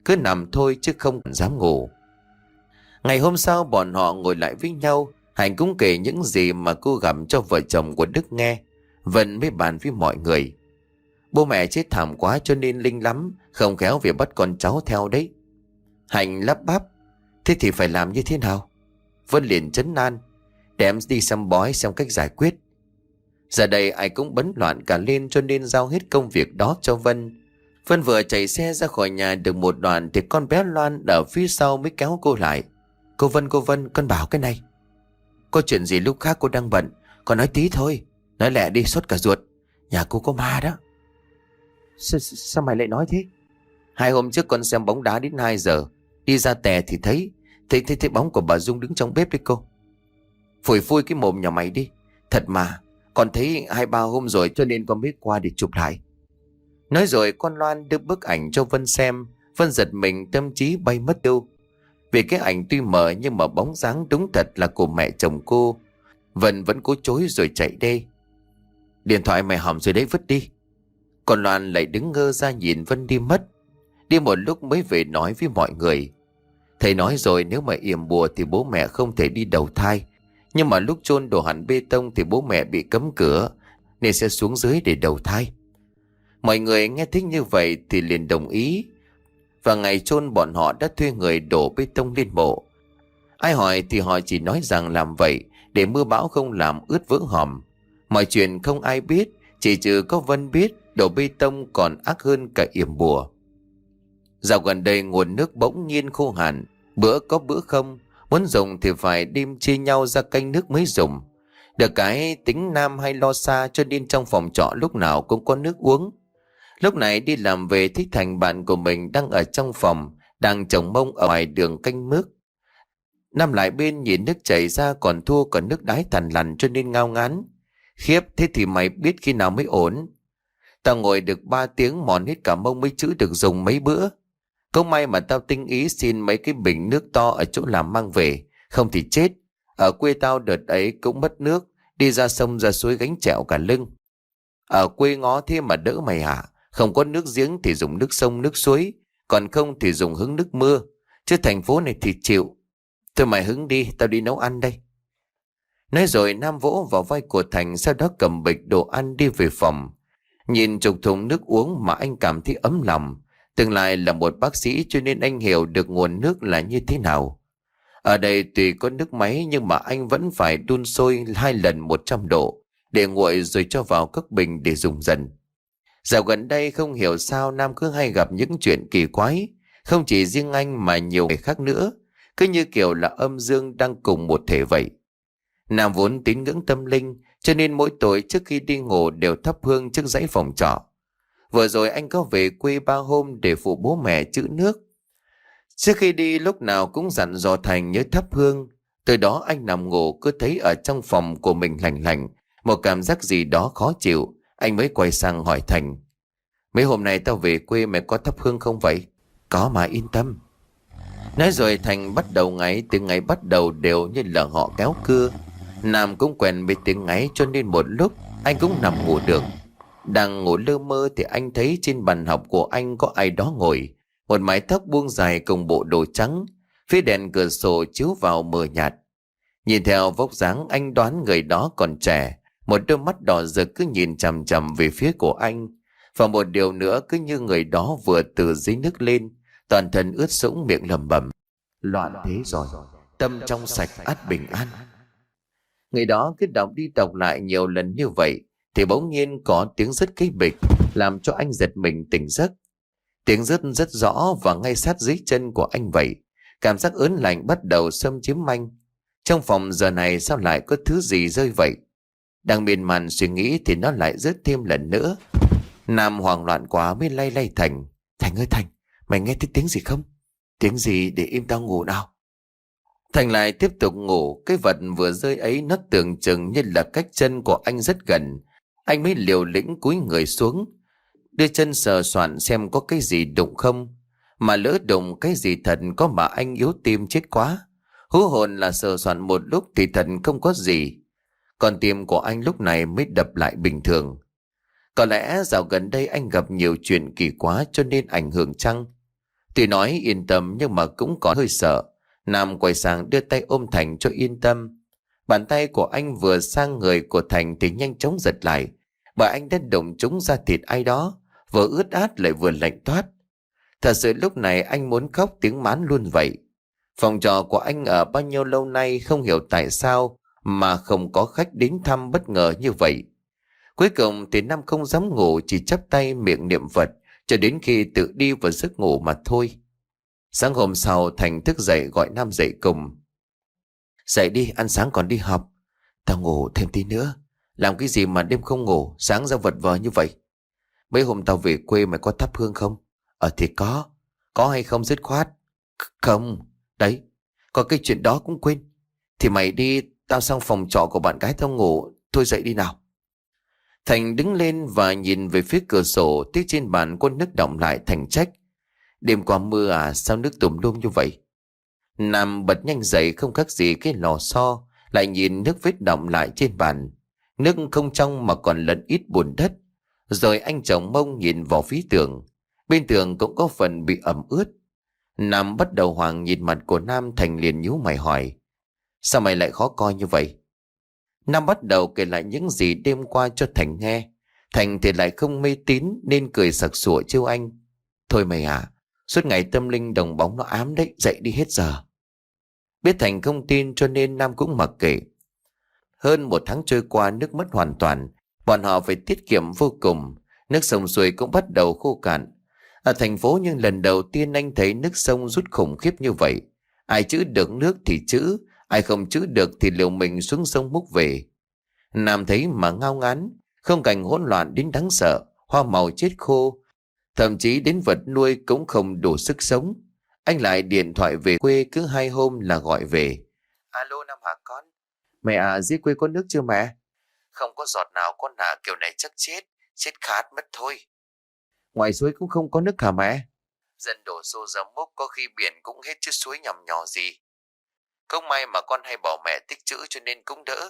cứ nằm thôi chứ không dám ngủ. Ngày hôm sau bọn họ ngồi lại với nhau, Hạnh cũng kể những gì mà cô gặp cho vợ chồng của Đức nghe. Vân mới bàn với mọi người. Bố mẹ chết thảm quá cho nên linh lắm, không khéo việc bắt con cháu theo đấy. Hạnh lắp bắp. Thế thì phải làm như thế nào? Vân liền trấn an. Để em đi xem bói xem cách giải quyết. Giờ đây ai cũng bấn loạn cả lên cho nên giao hết công việc đó cho Vân. Vân vừa chạy xe ra khỏi nhà được một đoạn thì con bé Loan ở phía sau mới kéo cô lại. Cô Vân, cô Vân, con bảo cái này. Có chuyện gì lúc khác cô đang bận, con nói tí thôi. Nói lẹ đi, sốt cả ruột. Nhà cô có ma đó. S Sao mày lại nói thế? Hai hôm trước con xem bóng đá đến hai giờ. Đi ra tè thì thấy Thấy thấy, thấy bóng của bà Dung đứng trong bếp đấy cô. Phủi phui cái mồm nhà mày đi. Thật mà, con thấy hai ba hôm rồi cho nên con mới qua để chụp lại. Nói rồi con Loan đưa bức ảnh cho Vân xem. Vân giật mình, tâm trí bay mất đâu. Vì cái ảnh tuy mờ nhưng mà bóng dáng đúng thật là của mẹ chồng cô. Vân vẫn cố chối rồi chạy đi. Điện thoại mày hỏng rồi đấy, vứt đi. Còn Loan lại đứng ngơ ra nhìn Vân đi mất. Đi một lúc mới về nói với mọi người. Thầy nói rồi, nếu mà yểm bùa thì bố mẹ không thể đi đầu thai. Nhưng mà lúc chôn đổ hẳn bê tông thì bố mẹ bị cấm cửa, nên sẽ xuống dưới để đầu thai. Mọi người nghe thích như vậy thì liền đồng ý. Và ngày chôn bọn họ đã thuê người đổ bê tông lên mộ. Ai hỏi thì họ chỉ nói rằng làm vậy để mưa bão không làm ướt vỡ hòm. Mọi chuyện không ai biết, chỉ trừ có Vân biết đổ bê tông còn ác hơn cả yểm bùa. Dạo gần đây nguồn nước bỗng nhiên khô hạn, bữa có bữa không, muốn dùng thì phải đêm chia nhau ra canh nước mới dùng. Được cái tính nam hay lo xa cho nên trong phòng trọ lúc nào cũng có nước uống. Lúc này đi làm về thấy Thành bạn của mình đang ở trong phòng, đang chồng mông ở ngoài đường canh nước. Nam lại bên nhìn nước chảy ra còn thua còn nước đái thằn lằn cho nên ngao ngán. Khiếp, thế thì mày biết khi nào mới ổn? Tao ngồi được ba tiếng mòn hết cả mông mấy chữ được dùng mấy bữa. Không may mà tao tinh ý xin mấy cái bình nước to ở chỗ làm mang về, không thì chết. Ở quê tao đợt ấy cũng mất nước, đi ra sông ra suối gánh chẹo cả lưng. Ở quê ngó thế mà đỡ mày hả? Không có nước giếng thì dùng nước sông nước suối, còn không thì dùng hứng nước mưa. Chứ thành phố này thì chịu. Thôi mày hứng đi, tao đi nấu ăn đây. Nói rồi Nam vỗ vào vai của Thành, sau đó cầm bịch đồ ăn đi về phòng. Nhìn chục thùng nước uống mà anh cảm thấy ấm lòng. Tương lai là một bác sĩ cho nên anh hiểu được nguồn nước là như thế nào. Ở đây tuy có nước máy nhưng mà anh vẫn phải đun sôi hai lần một trăm độ để nguội rồi cho vào các bình để dùng dần. Dạo gần đây không hiểu sao Nam cứ hay gặp những chuyện kỳ quái. Không chỉ riêng anh mà nhiều người khác nữa. Cứ như kiểu là âm dương đang cùng một thể vậy. Nam vốn tín ngưỡng tâm linh cho nên mỗi tối trước khi đi ngủ đều thắp hương trước dãy phòng trọ. Vừa rồi anh có về quê ba hôm để phụ bố mẹ trữ nước. Trước khi đi lúc nào cũng dặn dò Thành nhớ thắp hương. Từ đó anh nằm ngủ cứ thấy ở trong phòng của mình lạnh lạnh, một cảm giác gì đó khó chịu. Anh mới quay sang hỏi Thành. Mấy hôm nay tao về quê mày có thắp hương không vậy? Có mà, yên tâm. Nói rồi Thành bắt đầu ngáy, tiếng ngáy bắt đầu đều như là họ kéo cưa. Nam cũng quen với tiếng ngáy cho nên một lúc anh cũng nằm ngủ được. Đang ngủ lơ mơ thì anh thấy trên bàn học của anh có ai đó ngồi. Một mái tóc buông dài cùng bộ đồ trắng. Phía đèn cửa sổ chiếu vào mờ nhạt. Nhìn theo vóc dáng anh đoán người đó còn trẻ. Một đôi mắt đỏ rực cứ nhìn chằm chằm về phía của anh. Và một điều nữa, cứ như người đó vừa từ dưới nước lên, toàn thân ướt sũng, miệng lẩm bẩm. Loạn thế rồi, tâm trong sạch ắt bình an. Người đó cứ đọc đi đọc lại nhiều lần như vậy thì bỗng nhiên có tiếng rứt cái bịch, làm cho anh giật mình tỉnh giấc. Tiếng rứt rất rõ và ngay sát dưới chân của anh vậy. Cảm giác ớn lạnh bắt đầu xâm chiếm anh. Trong phòng giờ này sao lại có thứ gì rơi vậy? Đang miên man suy nghĩ thì nó lại rớt thêm lần nữa. Nam hoảng loạn quá mới lay lay Thành. Thành ơi Thành, mày nghe thấy tiếng gì không? Tiếng gì để im tao ngủ nào. Thành lại tiếp tục ngủ. Cái vật vừa rơi ấy nó tưởng chừng như là cách chân của anh rất gần. Anh mới liều lĩnh cúi người xuống, đưa chân sờ soạn xem có cái gì đụng không. Mà lỡ đụng cái gì thật có mà anh yếu tim chết quá. Hú hồn là sờ soạn một lúc thì thật không có gì. Còn tim của anh lúc này mới đập lại bình thường. Có lẽ dạo gần đây anh gặp nhiều chuyện kỳ quá cho nên ảnh hưởng chăng? Tuy nói yên tâm nhưng mà cũng có hơi sợ. Nam quay sang đưa tay ôm Thành cho yên tâm. Bàn tay của anh vừa sang người của Thành thì nhanh chóng giật lại. Bởi anh đã đụng trúng da thịt ai đó, vừa ướt át lại vừa lạnh toát. Thật sự lúc này anh muốn khóc tiếng mán luôn vậy. Phòng trọ của anh ở bao nhiêu lâu nay không hiểu tại sao mà không có khách đến thăm bất ngờ như vậy. Cuối cùng thì Nam không dám ngủ, chỉ chắp tay miệng niệm Phật cho đến khi tự đi vào giấc ngủ mà thôi. Sáng hôm sau Thành thức dậy gọi Nam dậy cùng. Dậy đi, ăn sáng còn đi học. Tao ngủ thêm tí nữa. Làm cái gì mà đêm không ngủ, sáng ra vật vờ như vậy? Mấy hôm tao về quê mày có thắp hương không? Ờ thì có. Có hay không dứt khoát? Không. Đấy, có cái chuyện đó cũng quên. Thì mày đi, tao sang phòng trọ của bạn gái tao ngủ. Thôi dậy đi nào. Thành đứng lên và nhìn về phía cửa sổ, tiếc trên bàn có nước đọng lại. Thành trách. Đêm qua mưa à, sao nước tùm lum như vậy? Nam bật nhanh dậy không khác gì cái lò xo, lại nhìn nước vết đọng lại trên bàn. Nước không trong mà còn lẫn ít bùn đất. Rồi anh chồng mông nhìn vào phía tường. Bên tường cũng có phần bị ẩm ướt. Nam bắt đầu hoảng nhìn mặt của Nam. Thành liền nhíu mày hỏi. Sao mày lại khó coi như vậy? Nam bắt đầu kể lại những gì đêm qua cho Thành nghe. Thành thì lại không mê tín nên cười sặc sụa trêu anh. Thôi mày à, suốt ngày tâm linh đồng bóng nó ám đấy, dậy đi hết giờ. Biết Thành không tin cho nên Nam cũng mặc kệ. Hơn một tháng trôi qua nước mất hoàn toàn. Bọn họ phải tiết kiệm vô cùng. Nước sông suối cũng bắt đầu khô cạn. Ở thành phố nhưng lần đầu tiên anh thấy nước sông rút khủng khiếp như vậy. Ai trữ được nước thì trữ, ai không trữ được thì liều mình xuống sông múc về. Nam thấy mà ngao ngán, không cảnh hỗn loạn đến đáng sợ, hoa màu chết khô. Thậm chí đến vật nuôi cũng không đủ sức sống. Anh lại điện thoại về quê, cứ hai hôm là gọi về. Alo Nam hả con? Mẹ à, dưới quê có nước chưa mẹ? Không có giọt nào con à, kiểu này chắc chết, chết khát mất thôi. Ngoài suối cũng không có nước hả mẹ? Dân đổ xô ra múc, có khi biển cũng hết chứ suối nhằm nhỏ gì. Không may mà con hay bỏ mẹ tích trữ cho nên cũng đỡ.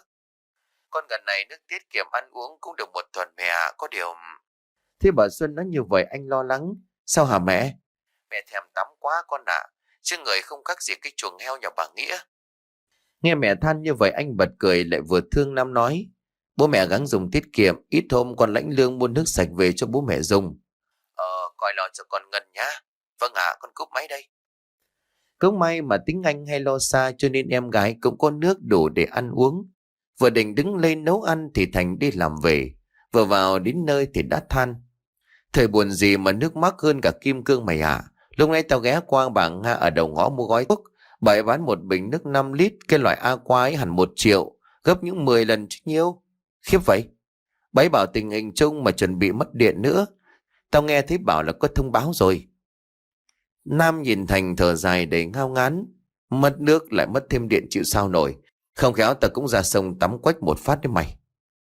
Con gần này nước tiết kiệm ăn uống cũng được một tuần mẹ ạ, có điều... Thế bà Xuân nói như vậy anh lo lắng. Sao hả mẹ? Mẹ thèm tắm quá con ạ, chứ người không khác gì cái chuồng heo nhà bà Nghĩa. Nghe mẹ than như vậy anh bật cười lại vừa thương Nam nói. Bố mẹ gắng dùng tiết kiệm, ít hôm con lãnh lương mua nước sạch về cho bố mẹ dùng. Ờ, coi lo cho con Ngân nhá. Vâng ạ, con cúp máy đây. Cũng may mà tính anh hay lo xa cho nên em gái cũng có nước đủ để ăn uống. Vừa định đứng lên nấu ăn thì Thành đi làm về. Vừa vào đến nơi thì đã than. Thời buồn gì mà nước mắc hơn cả kim cương mày à. Lúc nãy tao ghé qua bà Nga ở đầu ngõ mua gói thuốc. Bà ấy bán một bình nước năm lít, cái loại aqua ấy hẳn một triệu, gấp những mười lần chứ nhiêu. Khiếp vậy. Bà ấy bảo tình hình chung mà chuẩn bị mất điện nữa. Tao nghe thấy bảo là có thông báo rồi. Nam nhìn Thành thở dài đầy ngao ngán. Mất nước lại mất thêm điện chịu sao nổi. Không khéo tao cũng ra sông tắm quách một phát đấy mày.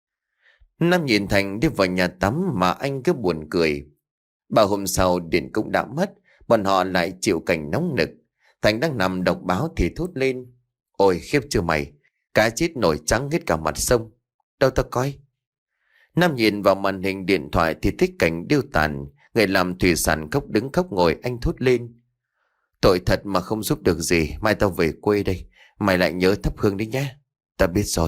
Nam nhìn Thành đi vào nhà tắm mà anh cứ buồn cười. Ba hôm sau điện cũng đã mất. Bọn họ lại chịu cảnh nóng nực. Thành đang nằm đọc báo thì thốt lên. Ôi khiếp chưa mày, cá chết nổi trắng hết cả mặt sông. Đâu tao coi. Nam nhìn vào màn hình điện thoại thì thích cảnh điêu tàn. Người làm thủy sản khóc đứng khóc ngồi, anh thốt lên. Tội thật mà không giúp được gì. Mai tao về quê đây. Mày lại nhớ thắp hương đi nhé. Ta biết rồi.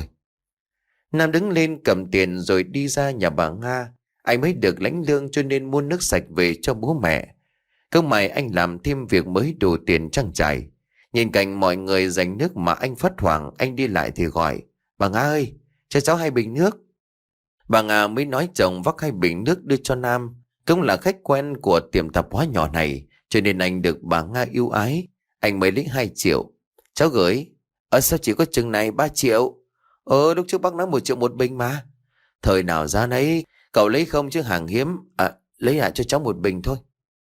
Nam đứng lên cầm tiền rồi đi ra nhà bà Nga. Anh mới được lãnh lương cho nên mua nước sạch về cho bố mẹ. Không may anh làm thêm việc mới đủ tiền trang trải. Nhìn cảnh mọi người dành nước mà anh phát hoảng, anh đi lại thì gọi. Bà Nga ơi, cho cháu hai bình nước. Bà Nga mới nói chồng vác hai bình nước đưa cho Nam. Cũng là khách quen của tiệm tạp hóa nhỏ này, cho nên anh được bà Nga yêu ái. Anh mới lấy hai triệu. Cháu gửi. Ở sao chỉ có chừng này ba triệu? Ờ lúc trước bác nói một triệu một bình mà. Thời nào ra nấy, cậu lấy không chứ hàng hiếm. À lấy lại cho cháu một bình thôi.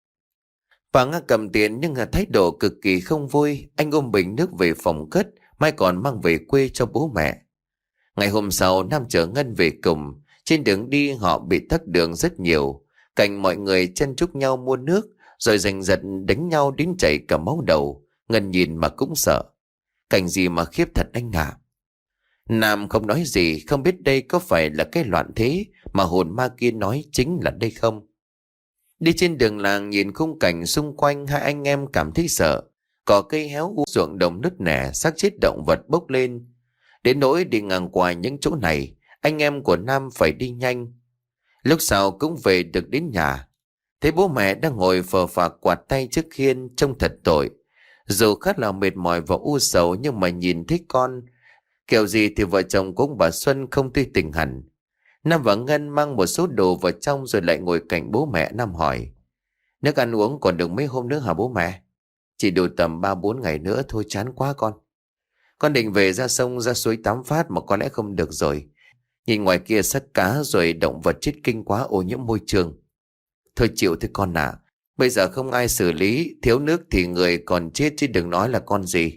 Bà Nga cầm tiền nhưng là thái độ cực kỳ không vui. Anh ôm bình nước về phòng cất, mai còn mang về quê cho bố mẹ. Ngày hôm sau Nam chở Ngân về cùng. Trên đường đi họ bị tắc đường rất nhiều. Cảnh mọi người chen chúc nhau mua nước, rồi giành giật đánh nhau đến chảy cả máu đầu. Ngân nhìn mà cũng sợ. Cảnh gì mà khiếp thật anh ạ. Nam không nói gì, không biết đây có phải là cái loạn thế mà hồn ma kia nói chính là đây không. Đi trên đường làng nhìn khung cảnh xung quanh, hai anh em cảm thấy sợ. Cỏ cây héo úa, ruộng đồng nứt nẻ, xác chết động vật bốc lên. Đến nỗi đi ngang qua những chỗ này, anh em của Nam phải đi nhanh. Lúc sau cũng về được đến nhà. Thấy bố mẹ đang ngồi phờ phạc quạt tay trước khiên trông thật tội. Dù khá là mệt mỏi và u sầu nhưng mà nhìn thấy con, kiểu gì thì vợ chồng của ông bà Xuân không tươi tỉnh hẳn. Nam và Ngân mang một số đồ vào trong rồi lại ngồi cạnh bố mẹ. Nam hỏi: nước ăn uống còn được mấy hôm nữa hả bố mẹ? Chỉ đủ tầm ba bốn ngày nữa thôi, chán quá con. Con định về ra sông ra suối tắm phát mà có lẽ không được rồi. Nhìn ngoài kia xác cá rồi động vật chết kinh quá, ô nhiễm môi trường. Thôi chịu thôi con ạ. Bây giờ không ai xử lý, thiếu nước thì người còn chết chứ đừng nói là con gì.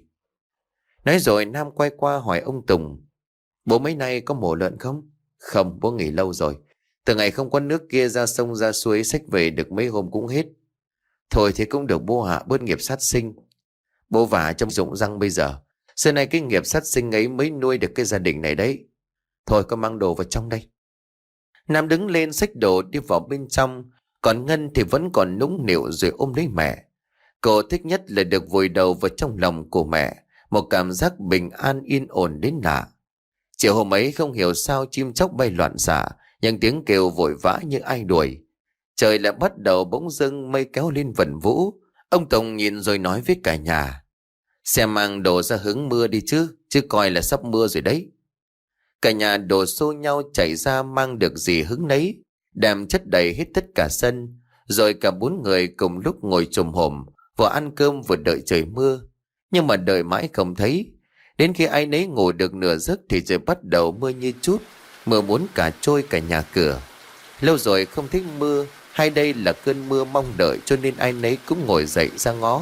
Nói rồi Nam quay qua hỏi ông Tùng: bố mấy nay có mổ lợn không? Không, bố nghỉ lâu rồi. Từ ngày không có nước kia ra sông ra suối xách về được mấy hôm cũng hết. Thôi thì cũng được bố hạ, bớt nghiệp sát sinh. Bố vả trong rụng răng bây giờ. Xưa nay cái nghiệp sát sinh ấy mới nuôi được cái gia đình này đấy. Thôi con mang đồ vào trong đây. Nam đứng lên xách đồ đi vào bên trong. Còn Ngân thì vẫn còn nũng nịu rồi ôm lấy mẹ. Cô thích nhất là được vùi đầu vào trong lòng của mẹ. Một cảm giác bình an yên ổn đến lạ. Chiều hôm ấy không hiểu sao chim chóc bay loạn xạ, những tiếng kêu vội vã như ai đuổi. Trời lại bắt đầu bỗng dưng mây kéo lên vần vũ. Ông Tùng nhìn rồi nói với cả nhà: xem mang đồ ra hứng mưa đi chứ, chứ coi là sắp mưa rồi đấy. Cả nhà đổ xô nhau chạy ra mang được gì hứng nấy, đem chất đầy hết tất cả sân. Rồi cả bốn người cùng lúc ngồi chùm hổm, vừa ăn cơm vừa đợi trời mưa. Nhưng mà đợi mãi không thấy. Đến khi ai nấy ngủ được nửa giấc thì trời bắt đầu mưa như chút. Mưa muốn cả trôi cả nhà cửa. Lâu rồi không thích mưa, hay đây là cơn mưa mong đợi, cho nên ai nấy cũng ngồi dậy ra ngó.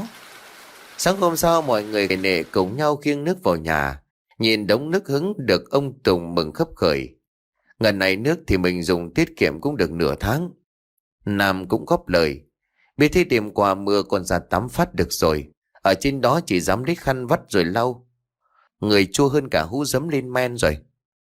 Sáng hôm sau mọi người nể cùng nhau khiêng nước vào nhà. Nhìn đống nước hứng được ông Tùng mừng khấp khởi. Ngần này nước thì mình dùng tiết kiệm cũng được nửa tháng. Nam cũng góp lời: biết thế đêm qua mưa còn ra tắm phát được rồi. Ở trên đó chỉ dám lấy khăn vắt rồi lau. Người chua hơn cả hũ giấm lên men rồi.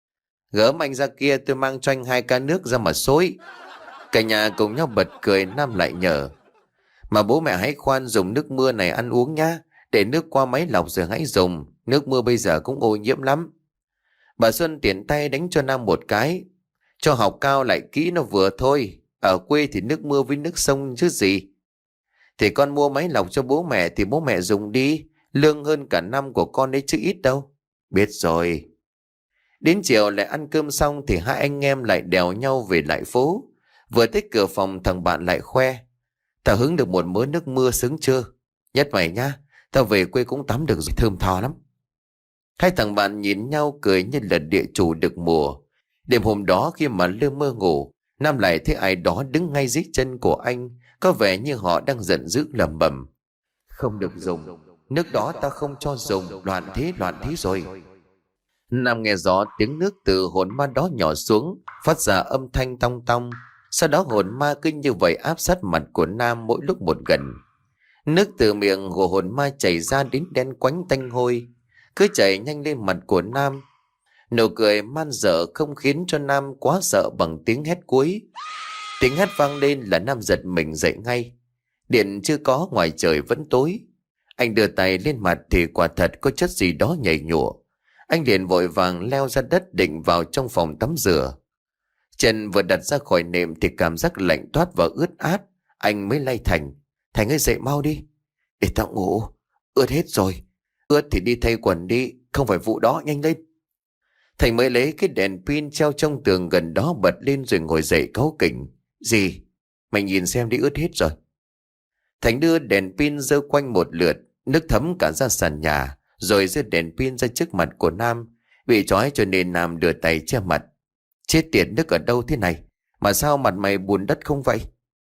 Gớm anh ra kia, tôi mang cho anh hai ca nước ra mà xối. Cả nhà cùng nhau bật cười. Nam lại nhờ: mà bố mẹ hãy khoan dùng nước mưa này ăn uống nhá. Để nước qua máy lọc rồi hãy dùng. Nước mưa bây giờ cũng ô nhiễm lắm. Bà Xuân tiện tay đánh cho Nam một cái: cho học cao lại kỹ nó vừa thôi. Ở quê thì nước mưa với nước sông chứ gì. Thì con mua máy lọc cho bố mẹ thì bố mẹ dùng đi. Lương hơn cả năm của con đấy chứ ít đâu. Biết rồi. Đến chiều lại ăn cơm xong thì hai anh em lại đèo nhau về lại phố. Vừa tới cửa phòng thằng bạn lại khoe: tao hứng được một mớ nước mưa sướng chưa? Nhất mày nhá, tao về quê cũng tắm được rồi, thơm tho lắm. Hai thằng bạn nhìn nhau cười như là địa chủ được mùa. Đêm hôm đó khi mà lơ mơ ngủ, Nam lại thấy ai đó đứng ngay dưới chân của anh. Có vẻ như họ đang giận dữ lẩm bẩm: không được dùng. Nước đó tao không cho dùng. Loạn thế loạn thế rồi. Nam nghe rõ tiếng nước từ hồn ma đó nhỏ xuống, phát ra âm thanh tong tong. Sau đó hồn ma cứ như vậy áp sát mặt của Nam mỗi lúc một gần. Nước từ miệng của hồn ma chảy ra đến đen quánh tanh hôi, cứ chảy nhanh lên mặt của Nam. Nụ cười man dợ không khiến cho Nam quá sợ bằng tiếng hét cuối. Tiếng hét vang lên là Nam giật mình dậy ngay. Điện chưa có, ngoài trời vẫn tối. Anh đưa tay lên mặt thì quả thật có chất gì đó nhảy nhụa. Anh liền vội vàng leo ra đất định vào trong phòng tắm rửa. Chân vừa đặt ra khỏi nệm thì cảm giác lạnh toát và ướt át. Anh mới lay Thành: Thành ơi, dậy mau đi. Để tao ngủ. Ướt hết rồi. Ướt thì đi thay quần đi, không phải vụ đó, nhanh lên. Thành mới lấy cái đèn pin treo trong tường gần đó bật lên rồi ngồi dậy cáu kỉnh: gì? Mày nhìn xem đi, ướt hết rồi. Thành đưa đèn pin giơ quanh một lượt, nước thấm cả ra sàn nhà, rồi giơ đèn pin ra trước mặt của Nam. Bị trói cho nên Nam đưa tay che mặt. Chết tiệt, nước ở đâu thế này? Mà sao mặt mày bùn đất không vậy?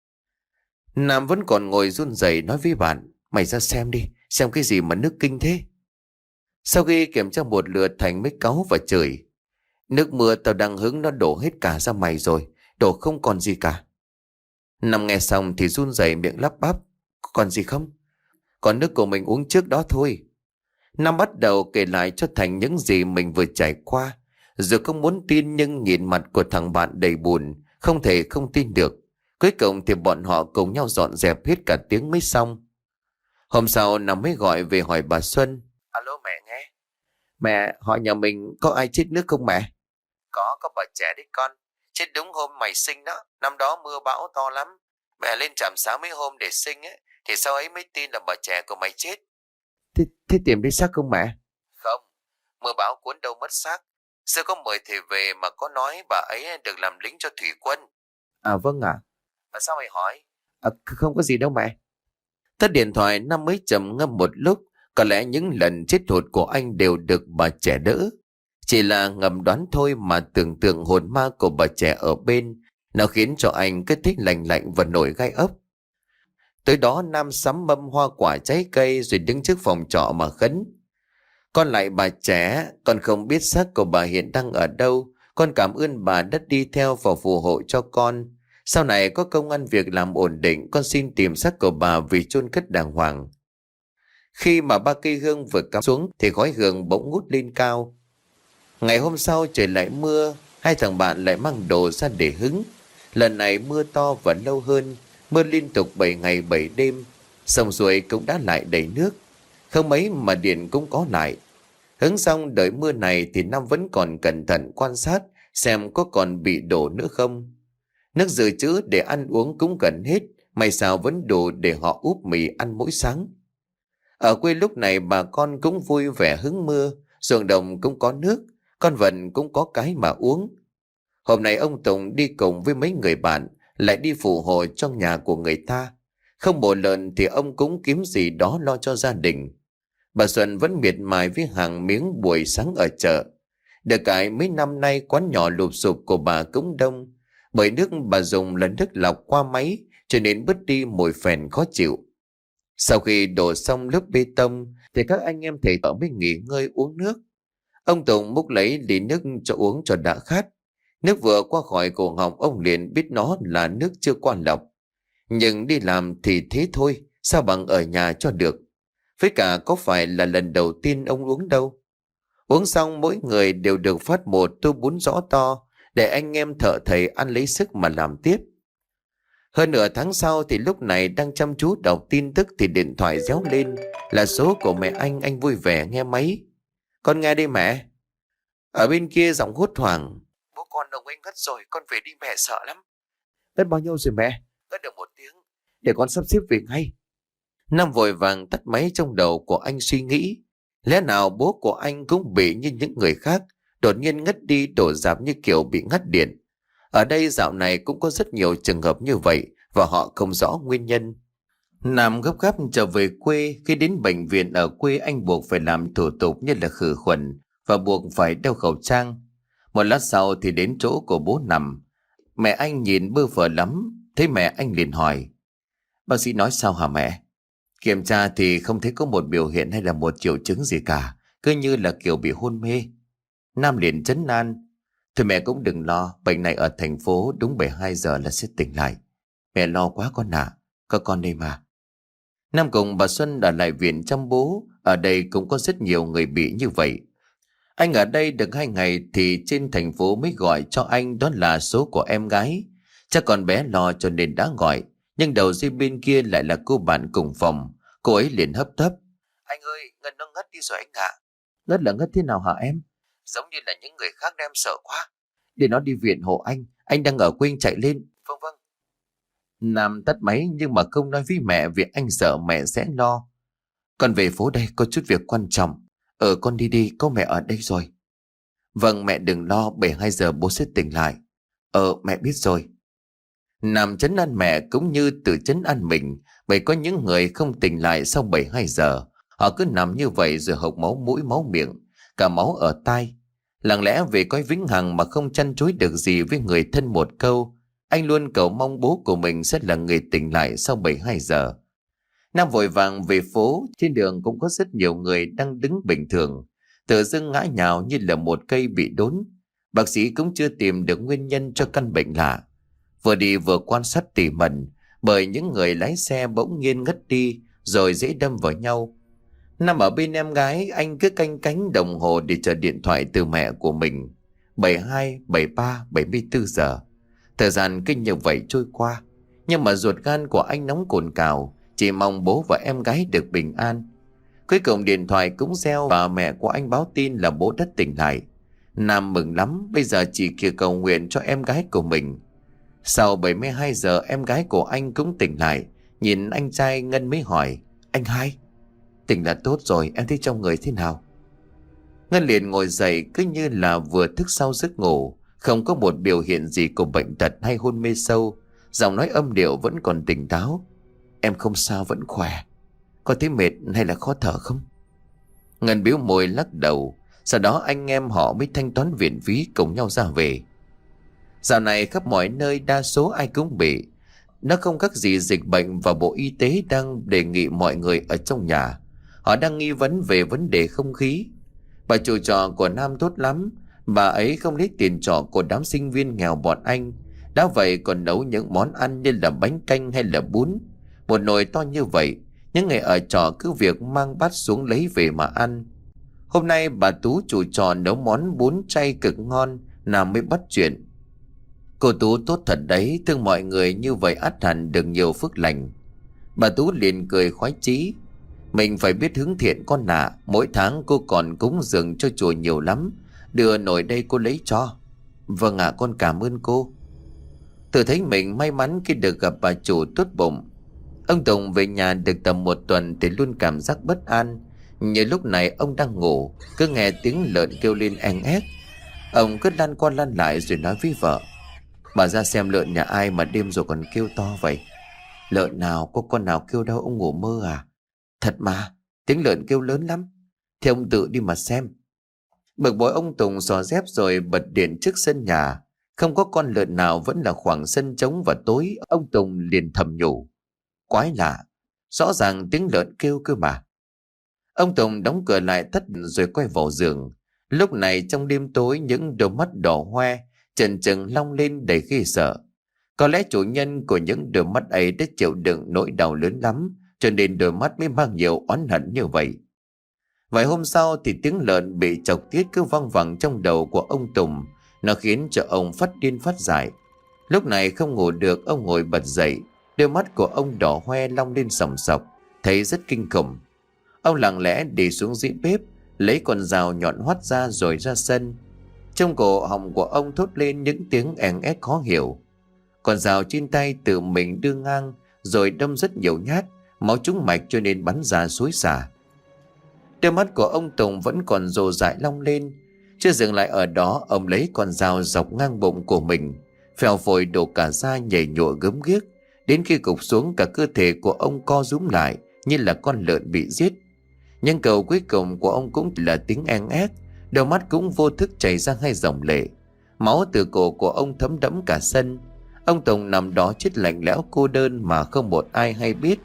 Nam vẫn còn ngồi run rẩy nói với bạn: mày ra xem đi, xem cái gì mà nước kinh thế. Sau khi kiểm tra một lượt, Thành mới cáu và chửi: nước mưa tao đang hứng nó đổ hết cả ra mày rồi, đổ không còn gì cả. Nam nghe xong thì run rẩy miệng lắp bắp: còn gì không? Còn nước của mình uống trước đó thôi. Nam bắt đầu kể lại cho Thành những gì mình vừa trải qua. Dù không muốn tin nhưng nhìn mặt của thằng bạn đầy buồn, không thể không tin được. Cuối cùng thì bọn họ cùng nhau dọn dẹp hết cả tiếng mới xong. Hôm sau Năm mới gọi về hỏi bà Xuân. Alo mẹ nghe. Mẹ, họ nhà mình có ai chết nước không mẹ? Có, có bà trẻ đấy con. Chết đúng hôm mày sinh đó. Năm đó mưa bão to lắm. Mẹ lên trạm xá mấy hôm để sinh ấy. Thì sau ấy mới tin là bà trẻ của mày chết. Thế, thế tìm thấy xác không mẹ? Không, mưa bão cuốn đâu mất xác. Sư có mời thầy về mà có nói bà ấy được làm lính cho thủy quân. À vâng ạ. Mà sao mày hỏi? À, không có gì đâu mẹ. Tắt điện thoại, Năm mới trầm ngâm một lúc. Có lẽ những lần chết hụt của anh đều được bà trẻ đỡ. Chỉ là ngầm đoán thôi mà tưởng tượng hồn ma của bà trẻ ở bên, nó khiến cho anh cứ thích lạnh lạnh và nổi gai ốc. Tới đó Nam sắm mâm hoa quả trái cây rồi đứng trước phòng trọ mà khấn. Con lại bà trẻ, con không biết xác của bà hiện đang ở đâu. Con cảm ơn bà đã đi theo và phù hộ cho con. Sau này có công ăn việc làm ổn định, con xin tìm xác của bà vì chôn cất đàng hoàng. Khi mà ba cây hương vừa cắm xuống thì khói hương bỗng ngút lên cao. Ngày hôm sau trời lại mưa, hai thằng bạn lại mang đồ ra để hứng. Lần này mưa to và lâu hơn, mưa liên tục bảy ngày bảy đêm. Sông suối cũng đã lại đầy nước, không mấy mà điện cũng có lại. Hứng xong đợi mưa này thì Năm vẫn còn cẩn thận quan sát xem có còn bị đổ nữa không. Nước dự trữ để ăn uống cũng gần hết, may sao vẫn đủ để họ úp mì ăn mỗi sáng. Ở quê lúc này bà con cũng vui vẻ hứng mưa, ruộng đồng cũng có nước, con vật cũng có cái mà uống. Hôm nay ông Tùng đi cùng với mấy người bạn, lại đi phụ hộ trong nhà của người ta. Không bộ lợn thì ông cũng kiếm gì đó lo cho gia đình. Bà Xuân vẫn miệt mài với hàng miếng buổi sáng ở chợ. Được cái mấy năm nay quán nhỏ lụp xụp của bà cũng đông, bởi nước bà dùng là nước lọc qua máy cho nên bớt đi mùi phèn khó chịu. Sau khi đổ xong lớp bê tông thì các anh em thầy tỏ mới nghỉ ngơi uống nước. Ông Tùng múc lấy ly nước cho uống cho đã khát. Nước vừa qua khỏi cổ họng ông liền biết nó là nước chưa qua lọc. Nhưng đi làm thì thế thôi, sao bằng ở nhà cho được. Với cả có phải là lần đầu tiên ông uống đâu. Uống xong mỗi người đều được phát một tô bún giõ to để anh em thợ thầy ăn lấy sức mà làm tiếp. Hơn nửa tháng sau thì lúc này đang chăm chú đọc tin tức thì điện thoại réo lên, là số của mẹ anh. Anh vui vẻ nghe máy. Con nghe đi mẹ. Ở bên kia giọng hốt hoảng. Bố con ông ấy ngất rồi, con về đi mẹ sợ lắm. Ngất bao nhiêu rồi mẹ? Ngất được một tiếng. Để con sắp xếp về ngay. Nam vội vàng tắt máy, trong đầu của anh suy nghĩ. Lẽ nào bố của anh cũng bị như những người khác, đột nhiên ngất đi đổ rạp như kiểu bị ngắt điện. Ở đây dạo này cũng có rất nhiều trường hợp như vậy và họ không rõ nguyên nhân. Nam gấp gáp trở về quê. Khi đến bệnh viện ở quê anh buộc phải làm thủ tục như là khử khuẩn và buộc phải đeo khẩu trang. Một lát sau thì đến chỗ của bố nằm. Mẹ anh nhìn bơ phờ lắm. Thấy mẹ anh liền hỏi. Bác sĩ nói sao hả mẹ? Kiểm tra thì không thấy có một biểu hiện hay là một triệu chứng gì cả, cứ như là kiểu bị hôn mê. Nam liền trấn an. Thôi mẹ cũng đừng lo, bệnh này ở thành phố đúng bảy mươi hai giờ là sẽ tỉnh lại. Mẹ lo quá con ạ, à. Có con đây mà. Nam cùng bà Xuân ở lại viện chăm bố. Ở đây cũng có rất nhiều người bị như vậy. Anh ở đây được hai ngày thì trên thành phố mới gọi cho anh, đó là số của em gái. Chắc con bé lo cho nên đã gọi. Nhưng đầu dây bên kia lại là cô bạn cùng phòng. Cô ấy liền hấp tấp. Anh ơi, Ngân nó ngất đi rồi anh ạ. Ngất là ngất thế nào hả em? Giống như là những người khác đem sợ quá. Để nó đi viện hộ anh. Anh đang ở quê chạy lên. Vâng vâng. Nam tắt máy nhưng mà không nói với mẹ vì anh sợ mẹ sẽ lo. Con về phố đây, có chút việc quan trọng. Ờ con đi đi, có mẹ ở đây rồi. Vâng mẹ đừng lo, bảy mươi hai giờ bố sẽ tỉnh lại. Ờ mẹ biết rồi. Nam trấn an mẹ cũng như tự trấn an mình, bởi có những người không tỉnh lại sau bảy mươi hai giờ. Họ cứ nằm như vậy rồi hộc máu mũi máu miệng, cả máu ở tai. Lặng lẽ về coi vĩnh hằng mà không chăn chối được gì với người thân một câu. Anh luôn cầu mong bố của mình sẽ là người tỉnh lại sau bảy mươi hai giờ. Nam vội vàng về phố. Trên đường cũng có rất nhiều người đang đứng bình thường, tự dưng ngã nhào như là một cây bị đốn. Bác sĩ cũng chưa tìm được nguyên nhân cho căn bệnh lạ. Vừa đi vừa quan sát tỉ mẩn, bởi những người lái xe bỗng nhiên ngất đi rồi dễ đâm vào nhau. Nằm ở bên em gái, anh cứ canh cánh đồng hồ để chờ điện thoại từ mẹ của mình. Bảy mươi hai, bảy mươi ba, bảy mươi bốn giờ. Thời gian cứ như vậy trôi qua. Nhưng mà ruột gan của anh nóng cồn cào, chỉ mong bố và em gái được bình an. Cuối cùng điện thoại cũng reo và mẹ của anh báo tin là bố đã tỉnh lại. Nam mừng lắm, bây giờ chỉ kìa cầu nguyện cho em gái của mình. Sau bảy mươi hai giờ em gái của anh cũng tỉnh lại. Nhìn anh trai Ngân mới hỏi: Anh hai, tỉnh là tốt rồi, em thấy trong người thế nào? Ngân liền ngồi dậy cứ như là vừa thức sau giấc ngủ, không có một biểu hiện gì của bệnh tật hay hôn mê sâu. Giọng nói âm điệu vẫn còn tỉnh táo: Em không sao, vẫn khỏe. Có thấy mệt hay là khó thở không? Ngân bĩu môi lắc đầu. Sau đó anh em họ mới thanh toán viện phí cùng nhau ra về. Dạo này khắp mọi nơi đa số ai cũng bị. Nó không khác gì dịch bệnh, và Bộ Y tế đang đề nghị mọi người ở trong nhà. Họ đang nghi vấn về vấn đề không khí. Bà chủ trọ của Nam tốt lắm. Bà ấy không lấy tiền trọ của đám sinh viên nghèo bọn anh. Đã vậy còn nấu những món ăn như là bánh canh hay là bún. Một nồi to như vậy, những người ở trọ cứ việc mang bát xuống lấy về mà ăn. Hôm nay bà Tú chủ trọ nấu món bún chay cực ngon, Nam mới bắt chuyện: Cô Tú tốt thật đấy, thương mọi người như vậy ắt hẳn được nhiều phước lành. Bà Tú liền cười khoái chí: Mình phải biết hướng thiện con ạ. Mỗi tháng cô còn cúng dường cho chùa nhiều lắm. Đưa nồi đây cô lấy cho. Vâng ạ, con cảm ơn cô. Tự thấy mình may mắn khi được gặp bà chủ tốt bụng. Ông Tùng về nhà được tầm một tuần thì luôn cảm giác bất an. Như lúc này ông đang ngủ, cứ nghe tiếng lợn kêu lên eng ép. Ông cứ lăn qua lăn lại rồi nói với vợ: Bà ra xem lợn nhà ai mà đêm rồi còn kêu to vậy? Lợn nào, có con nào kêu đâu, ông ngủ mơ à? Thật mà, tiếng lợn kêu lớn lắm. Thì ông tự đi mà xem. Bực bội ông Tùng xò dép rồi bật điện trước sân nhà. Không có con lợn nào, vẫn là khoảng sân trống và tối. Ông Tùng liền thầm nhủ: Quái lạ, rõ ràng tiếng lợn kêu cơ mà. Ông Tùng đóng cửa lại thất rồi quay vào giường. Lúc này trong đêm tối, những đôi mắt đỏ hoe chần chừng long lên đầy ghê sợ. Có lẽ chủ nhân của những đôi mắt ấy đã chịu đựng nỗi đau lớn lắm, cho nên đôi mắt mới mang nhiều oán hận như vậy. Vài hôm sau thì tiếng lợn bị chọc tiết cứ văng vẳng trong đầu của ông Tùng. Nó khiến cho ông phát điên phát dại. Lúc này không ngủ được, ông ngồi bật dậy. Đôi mắt của ông đỏ hoe long lên sòng sọc, thấy rất kinh khủng. Ông lặng lẽ đi xuống dưới bếp, lấy con dao nhọn hoắt ra rồi ra sân. Trong cổ họng của ông thốt lên những tiếng èn ét khó hiểu. Con dao trên tay tự mình đưa ngang rồi đâm rất nhiều nhát, máu trúng mạch cho nên bắn ra xối xả. Đôi mắt của ông Tùng vẫn còn rồ dại long lên. Chưa dừng lại ở đó, ông lấy con dao dọc ngang bụng của mình, phèo phổi đổ cả da nhảy nhụa gớm ghiếc. Đến khi gục xuống, cả cơ thể của ông co rúm lại như là con lợn bị giết. Nhưng cầu cuối cùng của ông cũng là tiếng en ét. Đôi mắt cũng vô thức chảy ra hai dòng lệ. Máu từ cổ của ông thấm đẫm cả sân. Ông Tùng nằm đó chết lạnh lẽo cô đơn mà không một ai hay biết.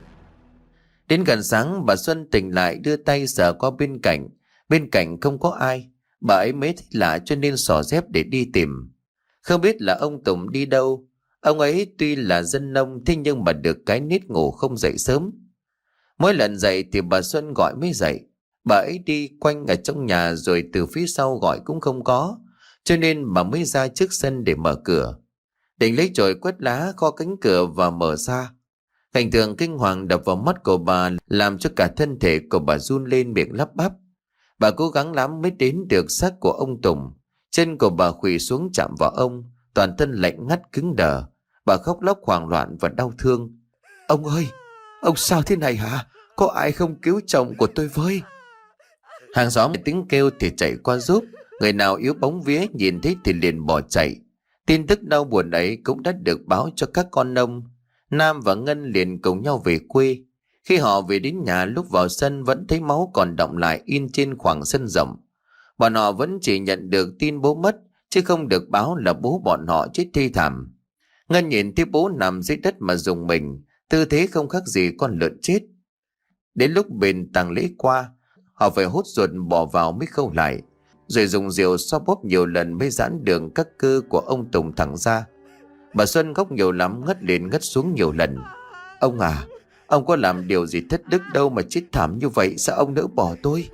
Đến gần sáng, bà Xuân tỉnh lại, đưa tay sờ qua bên cạnh. Bên cạnh không có ai. Bà ấy mới thấy lạ cho nên xỏ dép để đi tìm. Không biết là ông Tùng đi đâu. Ông ấy tuy là dân nông, thế nhưng mà được cái nít ngủ không dậy sớm. Mỗi lần dậy thì bà Xuân gọi mới dậy. Bà ấy đi quanh ở trong nhà rồi từ phía sau gọi cũng không có, cho nên bà mới ra trước sân để mở cửa. Định lấy chổi quét lá kho cánh cửa và mở ra. Cảnh tượng kinh hoàng đập vào mắt của bà làm cho cả thân thể của bà run lên, miệng lắp bắp. Bà cố gắng lắm mới đến được xác của ông Tùng. Chân của bà khuỵu xuống chạm vào ông, toàn thân lạnh ngắt cứng đờ. Bà khóc lóc hoảng loạn và đau thương. Ông ơi, ông sao thế này hả? Có ai không cứu chồng của tôi với? Hàng xóm tiếng kêu thì chạy qua giúp. Người nào yếu bóng vía nhìn thấy thì liền bỏ chạy. Tin tức đau buồn ấy cũng đã được báo cho các con nông. Nam và Ngân liền cùng nhau về quê. Khi họ về đến nhà, lúc vào sân vẫn thấy máu còn đọng lại in trên khoảng sân rộng. Bọn họ vẫn chỉ nhận được tin bố mất, chứ không được báo là bố bọn họ chết thê thảm. Ngân nhìn thấy bố nằm dưới đất mà rùng mình, tư thế không khác gì con lợn chết. Đến lúc bên tang lễ qua, họ phải hốt ruột bỏ vào mới khâu lại, rồi dùng rượu xoa bóp nhiều lần mới giãn đường các cơ của ông Tùng thẳng ra. Bà Xuân khóc nhiều lắm, ngất lên ngất xuống nhiều lần. Ông à, ông có làm điều gì thất đức đâu mà chết thảm như vậy, sao ông nỡ bỏ tôi?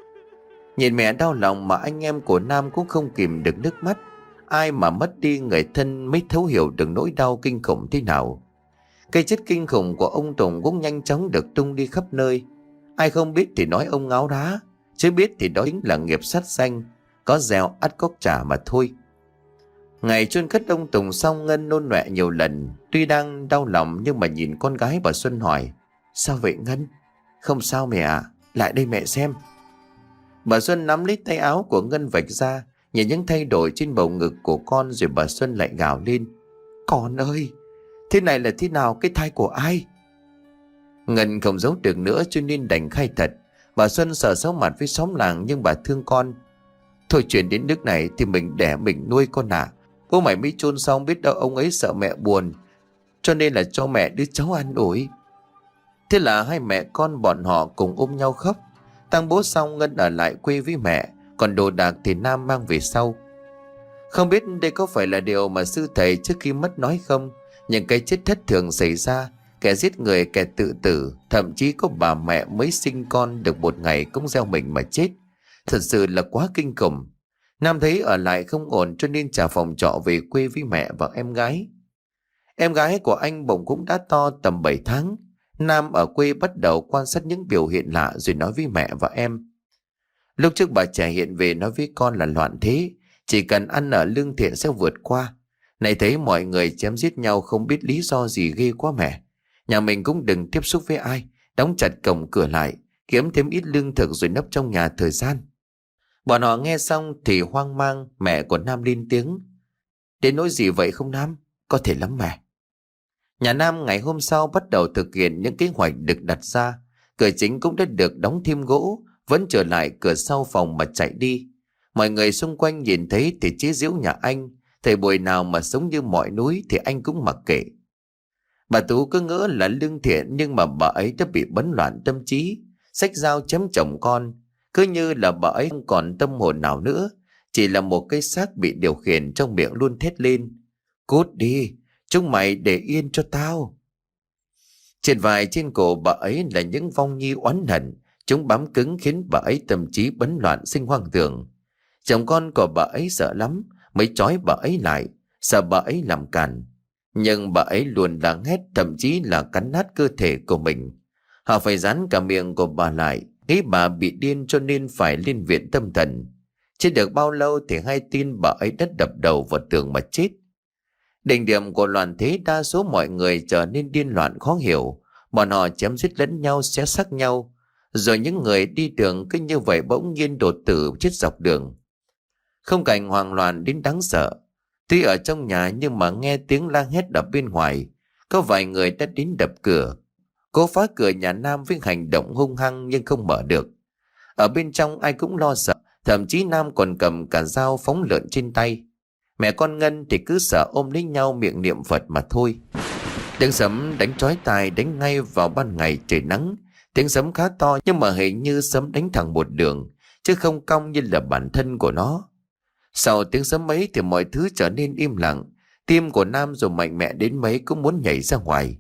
Nhìn mẹ đau lòng mà anh em của Nam cũng không kìm được nước mắt. Ai mà mất đi người thân mới thấu hiểu được nỗi đau kinh khủng thế nào. Cái chết kinh khủng của ông Tùng cũng nhanh chóng được tung đi khắp nơi. Ai không biết thì nói ông ngáo đá, chứ biết thì đó chính là nghiệp sát sanh, có gieo ắt có trả mà thôi. Ngày chôn cất ông Tùng xong, Ngân nôn nọe nhiều lần. Tuy đang đau lòng nhưng mà nhìn con gái bà Xuân hỏi: "Sao vậy Ngân?" "Không sao mẹ ạ, lại đây mẹ xem." Bà Xuân nắm lấy tay áo của Ngân vạch ra, nhìn những thay đổi trên bầu ngực của con, rồi bà Xuân lại gào lên: "Con ơi, thế này là thế nào? Cái thai của ai?" Ngân không giấu được nữa cho nên đành khai thật. Bà Xuân sợ xấu mặt với xóm làng nhưng bà thương con. "Thôi chuyện đến nước này thì mình đẻ mình nuôi con à. Bố mày mới chôn xong, biết đâu ông ấy sợ mẹ buồn, cho nên là cho mẹ đứa cháu an ủi." Thế là hai mẹ con bọn họ cùng ôm nhau khóc. Tang bố xong, Ngân ở lại quê với mẹ, còn đồ đạc thì Nam mang về sau. Không biết đây có phải là điều mà sư thầy trước khi mất nói không, nhưng cái chết thất thường xảy ra, kẻ giết người, kẻ tự tử, thậm chí có bà mẹ mới sinh con được một ngày cũng gieo mình mà chết. Thật sự là quá kinh khủng. Nam thấy ở lại không ổn cho nên trả phòng trọ về quê với mẹ và em gái. Em gái của anh bỗng cũng đã to tầm bảy tháng. Nam ở quê bắt đầu quan sát những biểu hiện lạ rồi nói với mẹ và em. Lúc trước bà trẻ hiện về nói với con là loạn thế, chỉ cần ăn ở lương thiện sẽ vượt qua. Này thấy mọi người chém giết nhau không biết lý do gì, ghê quá mẹ. Nhà mình cũng đừng tiếp xúc với ai, đóng chặt cổng cửa lại, kiếm thêm ít lương thực rồi nấp trong nhà thời gian. Bọn họ nghe xong thì hoang mang. Mẹ của Nam lên tiếng: "Đến nỗi gì vậy không Nam? Có thể lắm mẹ." Nhà Nam ngày hôm sau bắt đầu thực hiện những kế hoạch được đặt ra. Cửa chính cũng đã được đóng thêm gỗ, vẫn trở lại cửa sau phòng mà chạy đi. Mọi người xung quanh nhìn thấy thì chế giễu nhà anh. Thầy bồi nào mà sống như mọi núi thì anh cũng mặc kệ. Bà Tú cứ ngỡ là lương thiện, nhưng mà bà ấy đã bị bấn loạn tâm trí, xách dao chém chồng con. Cứ như là bà ấy không còn tâm hồn nào nữa, chỉ là một cái xác bị điều khiển, trong miệng luôn thét lên: "Cút đi, chúng mày để yên cho tao." Trên vai trên cổ bà ấy là những vong nhi oán hận, chúng bám cứng khiến bà ấy tâm trí bấn loạn, sinh hoang tưởng. Chồng con của bà ấy sợ lắm, mới trói bà ấy lại, sợ bà ấy làm càn. Nhưng bà ấy luôn la hét, thậm chí là cắn nát cơ thể của mình. Họ phải dán cả miệng của bà lại, nghĩ bà bị điên cho nên phải lên viện tâm thần. Chưa được bao lâu thì hay tin bà ấy đã đập đầu vào tường mà chết. Đỉnh điểm của loạn thế, đa số mọi người trở nên điên loạn khó hiểu. Bọn họ chém giết lẫn nhau, xé xác nhau. Rồi những người đi đường cứ như vậy bỗng nhiên đột tử chết dọc đường. Không cảnh hoang loạn đến đáng sợ. Tuy ở trong nhà nhưng mà nghe tiếng la hét ở bên ngoài. Có vài người đã đến đập cửa, cố phá cửa nhà Nam với hành động hung hăng nhưng không mở được. Ở bên trong ai cũng lo sợ, thậm chí Nam còn cầm cả dao phóng lợn trên tay. Mẹ con Ngân thì cứ sợ ôm lấy nhau miệng niệm Phật mà thôi. Tiếng sấm đánh chói tai, đánh ngay vào ban ngày trời nắng. Tiếng sấm khá to nhưng mà hình như sấm đánh thẳng một đường, chứ không cong như là bản thân của nó. Sau tiếng sấm ấy thì mọi thứ trở nên im lặng. Tim của Nam dù mạnh mẽ đến mấy cũng muốn nhảy ra ngoài.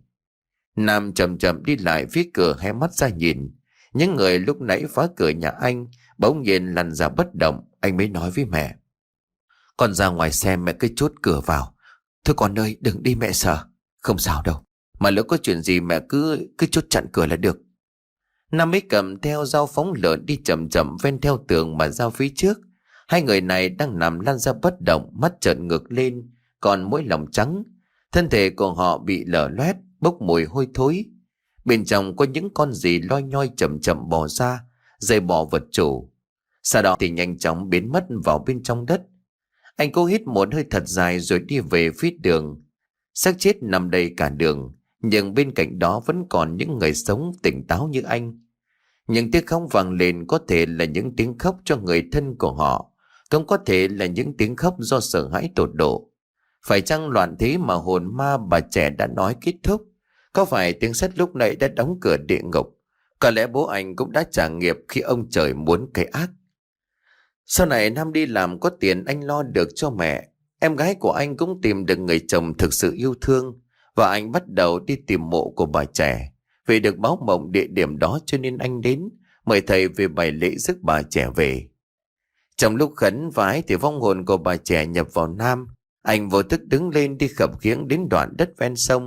Nam chậm chậm đi lại phía cửa, hé mắt ra nhìn. Những người lúc nãy phá cửa nhà anh bỗng nhiên lăn ra bất động. Anh mới nói với mẹ: "Con ra ngoài xem, mẹ cứ chốt cửa vào." "Thôi con ơi, đừng đi, mẹ sợ." "Không sao đâu, mà lỡ có chuyện gì mẹ cứ cứ chốt chặn cửa là được." Nam mới cầm theo dao phóng lợn đi chậm chậm ven theo tường mà ra phía trước. Hai người này đang nằm lăn ra bất động, mắt trợn ngược lên, còn mỗi lòng trắng. Thân thể của họ bị lở loét, bốc mùi hôi thối. Bên trong có những con gì loi nhoi chậm chậm bò ra, dây bỏ vật chủ. Sau đó thì nhanh chóng biến mất vào bên trong đất. Anh cố hít một hơi thật dài rồi đi về phía đường. Xác chết nằm đầy cả đường, nhưng bên cạnh đó vẫn còn những người sống tỉnh táo như anh. Những tiếng khóc vang lên có thể là những tiếng khóc cho người thân của họ, cũng có thể là những tiếng khóc do sợ hãi tột độ. Phải chăng loạn thế mà hồn ma bà trẻ đã nói kết thúc? Có phải tiếng sét lúc nãy đã đóng cửa địa ngục? Có lẽ bố anh cũng đã trả nghiệp khi ông trời muốn cái ác. Sau này Nam đi làm có tiền, anh lo được cho mẹ. Em gái của anh cũng tìm được người chồng thực sự yêu thương, và anh bắt đầu đi tìm mộ của bà trẻ. Vì được báo mộng địa điểm đó cho nên anh đến, mời thầy về bày lễ rước bà trẻ về. Trong lúc khấn vái thì vong hồn của bà trẻ nhập vào Nam. Anh vô thức đứng lên đi khập khiễng đến đoạn đất ven sông,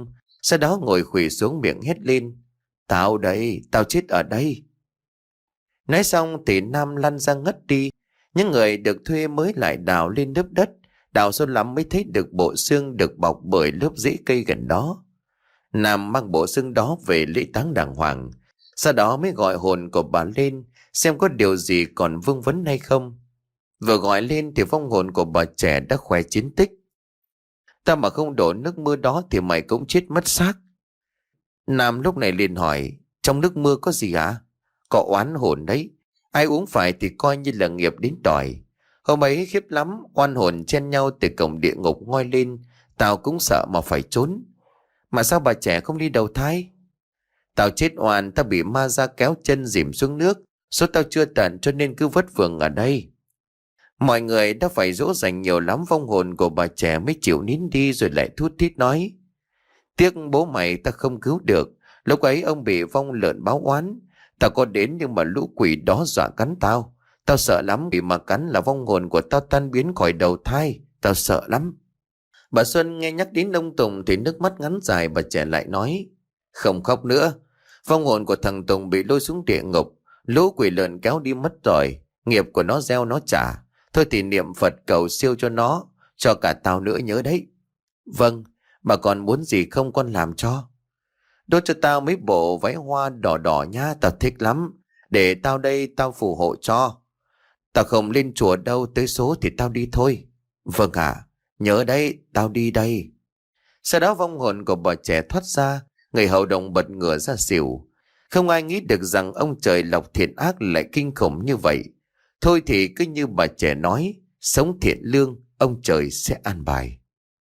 Sau đó ngồi khuỵu xuống miệng hét lên: Tao đây, tao chết ở đây. Nói xong thì Nam lăn ra ngất đi. Những người được thuê mới lại đào lên lớp đất. Đào sâu lắm mới thấy được bộ xương được bọc bởi lớp rễ cây gần đó. Nam mang bộ xương đó về lễ táng đàng hoàng. Sau đó mới gọi hồn của bà lên, xem có điều gì còn vương vấn hay không. Vừa gọi lên thì vong hồn của bà trẻ đã khoe chiến tích: Ta mà không đổ nước mưa đó thì mày cũng chết mất xác. Nam lúc này liền hỏi: Trong nước mưa có gì hả? Có oán hồn đấy. Ai uống phải thì coi như là nghiệp đến đòi. Hôm ấy khiếp lắm, oan hồn chen nhau từ cổng địa ngục ngoi lên. Tao cũng sợ mà phải trốn. Mà sao bà trẻ không đi đầu thai? Tao chết oan, tao bị ma ra kéo chân dìm xuống nước. Số tao chưa tận cho nên cứ vất vưởng ở đây. Mọi người đã phải dỗ dành nhiều lắm, vong hồn của bà trẻ mới chịu nín đi, rồi lại thút thít nói: Tiếc bố mày ta không cứu được. Lúc ấy ông bị vong lợn báo oán. Tao có đến nhưng mà lũ quỷ đó dọa cắn tao. Tao sợ lắm, bị mà cắn là vong hồn của tao tan biến khỏi đầu thai. Tao sợ lắm. Bà Xuân nghe nhắc đến ông Tùng thì nước mắt ngắn dài. Bà trẻ lại nói: Không khóc nữa. Vong hồn của thằng Tùng bị lôi xuống địa ngục. Lũ quỷ lợn kéo đi mất rồi. Nghiệp của nó gieo nó trả. Thôi thì niệm Phật cầu siêu cho nó, cho cả tao nữa nhớ đấy. Vâng, bà còn muốn gì không con làm cho. Đốt cho tao mấy bộ váy hoa đỏ đỏ nha, tao thích lắm. Để tao đây tao phù hộ cho. Tao không lên chùa đâu, tới số thì tao đi thôi. Vâng ạ, nhớ đấy, tao đi đây. Sau đó vong hồn của bà trẻ thoát ra. Người hầu đồng bật ngửa ra xỉu. Không ai nghĩ được rằng ông trời lọc thiện ác lại kinh khủng như vậy. Thôi thì cứ như bà trẻ nói, sống thiện lương, ông trời sẽ an bài.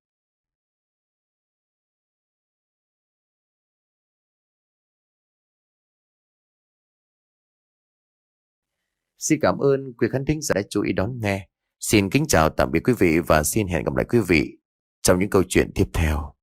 Xin cảm ơn quý khán thính giả đã chú ý đón nghe. Xin kính chào tạm biệt quý vị và xin hẹn gặp lại quý vị trong những câu chuyện tiếp theo.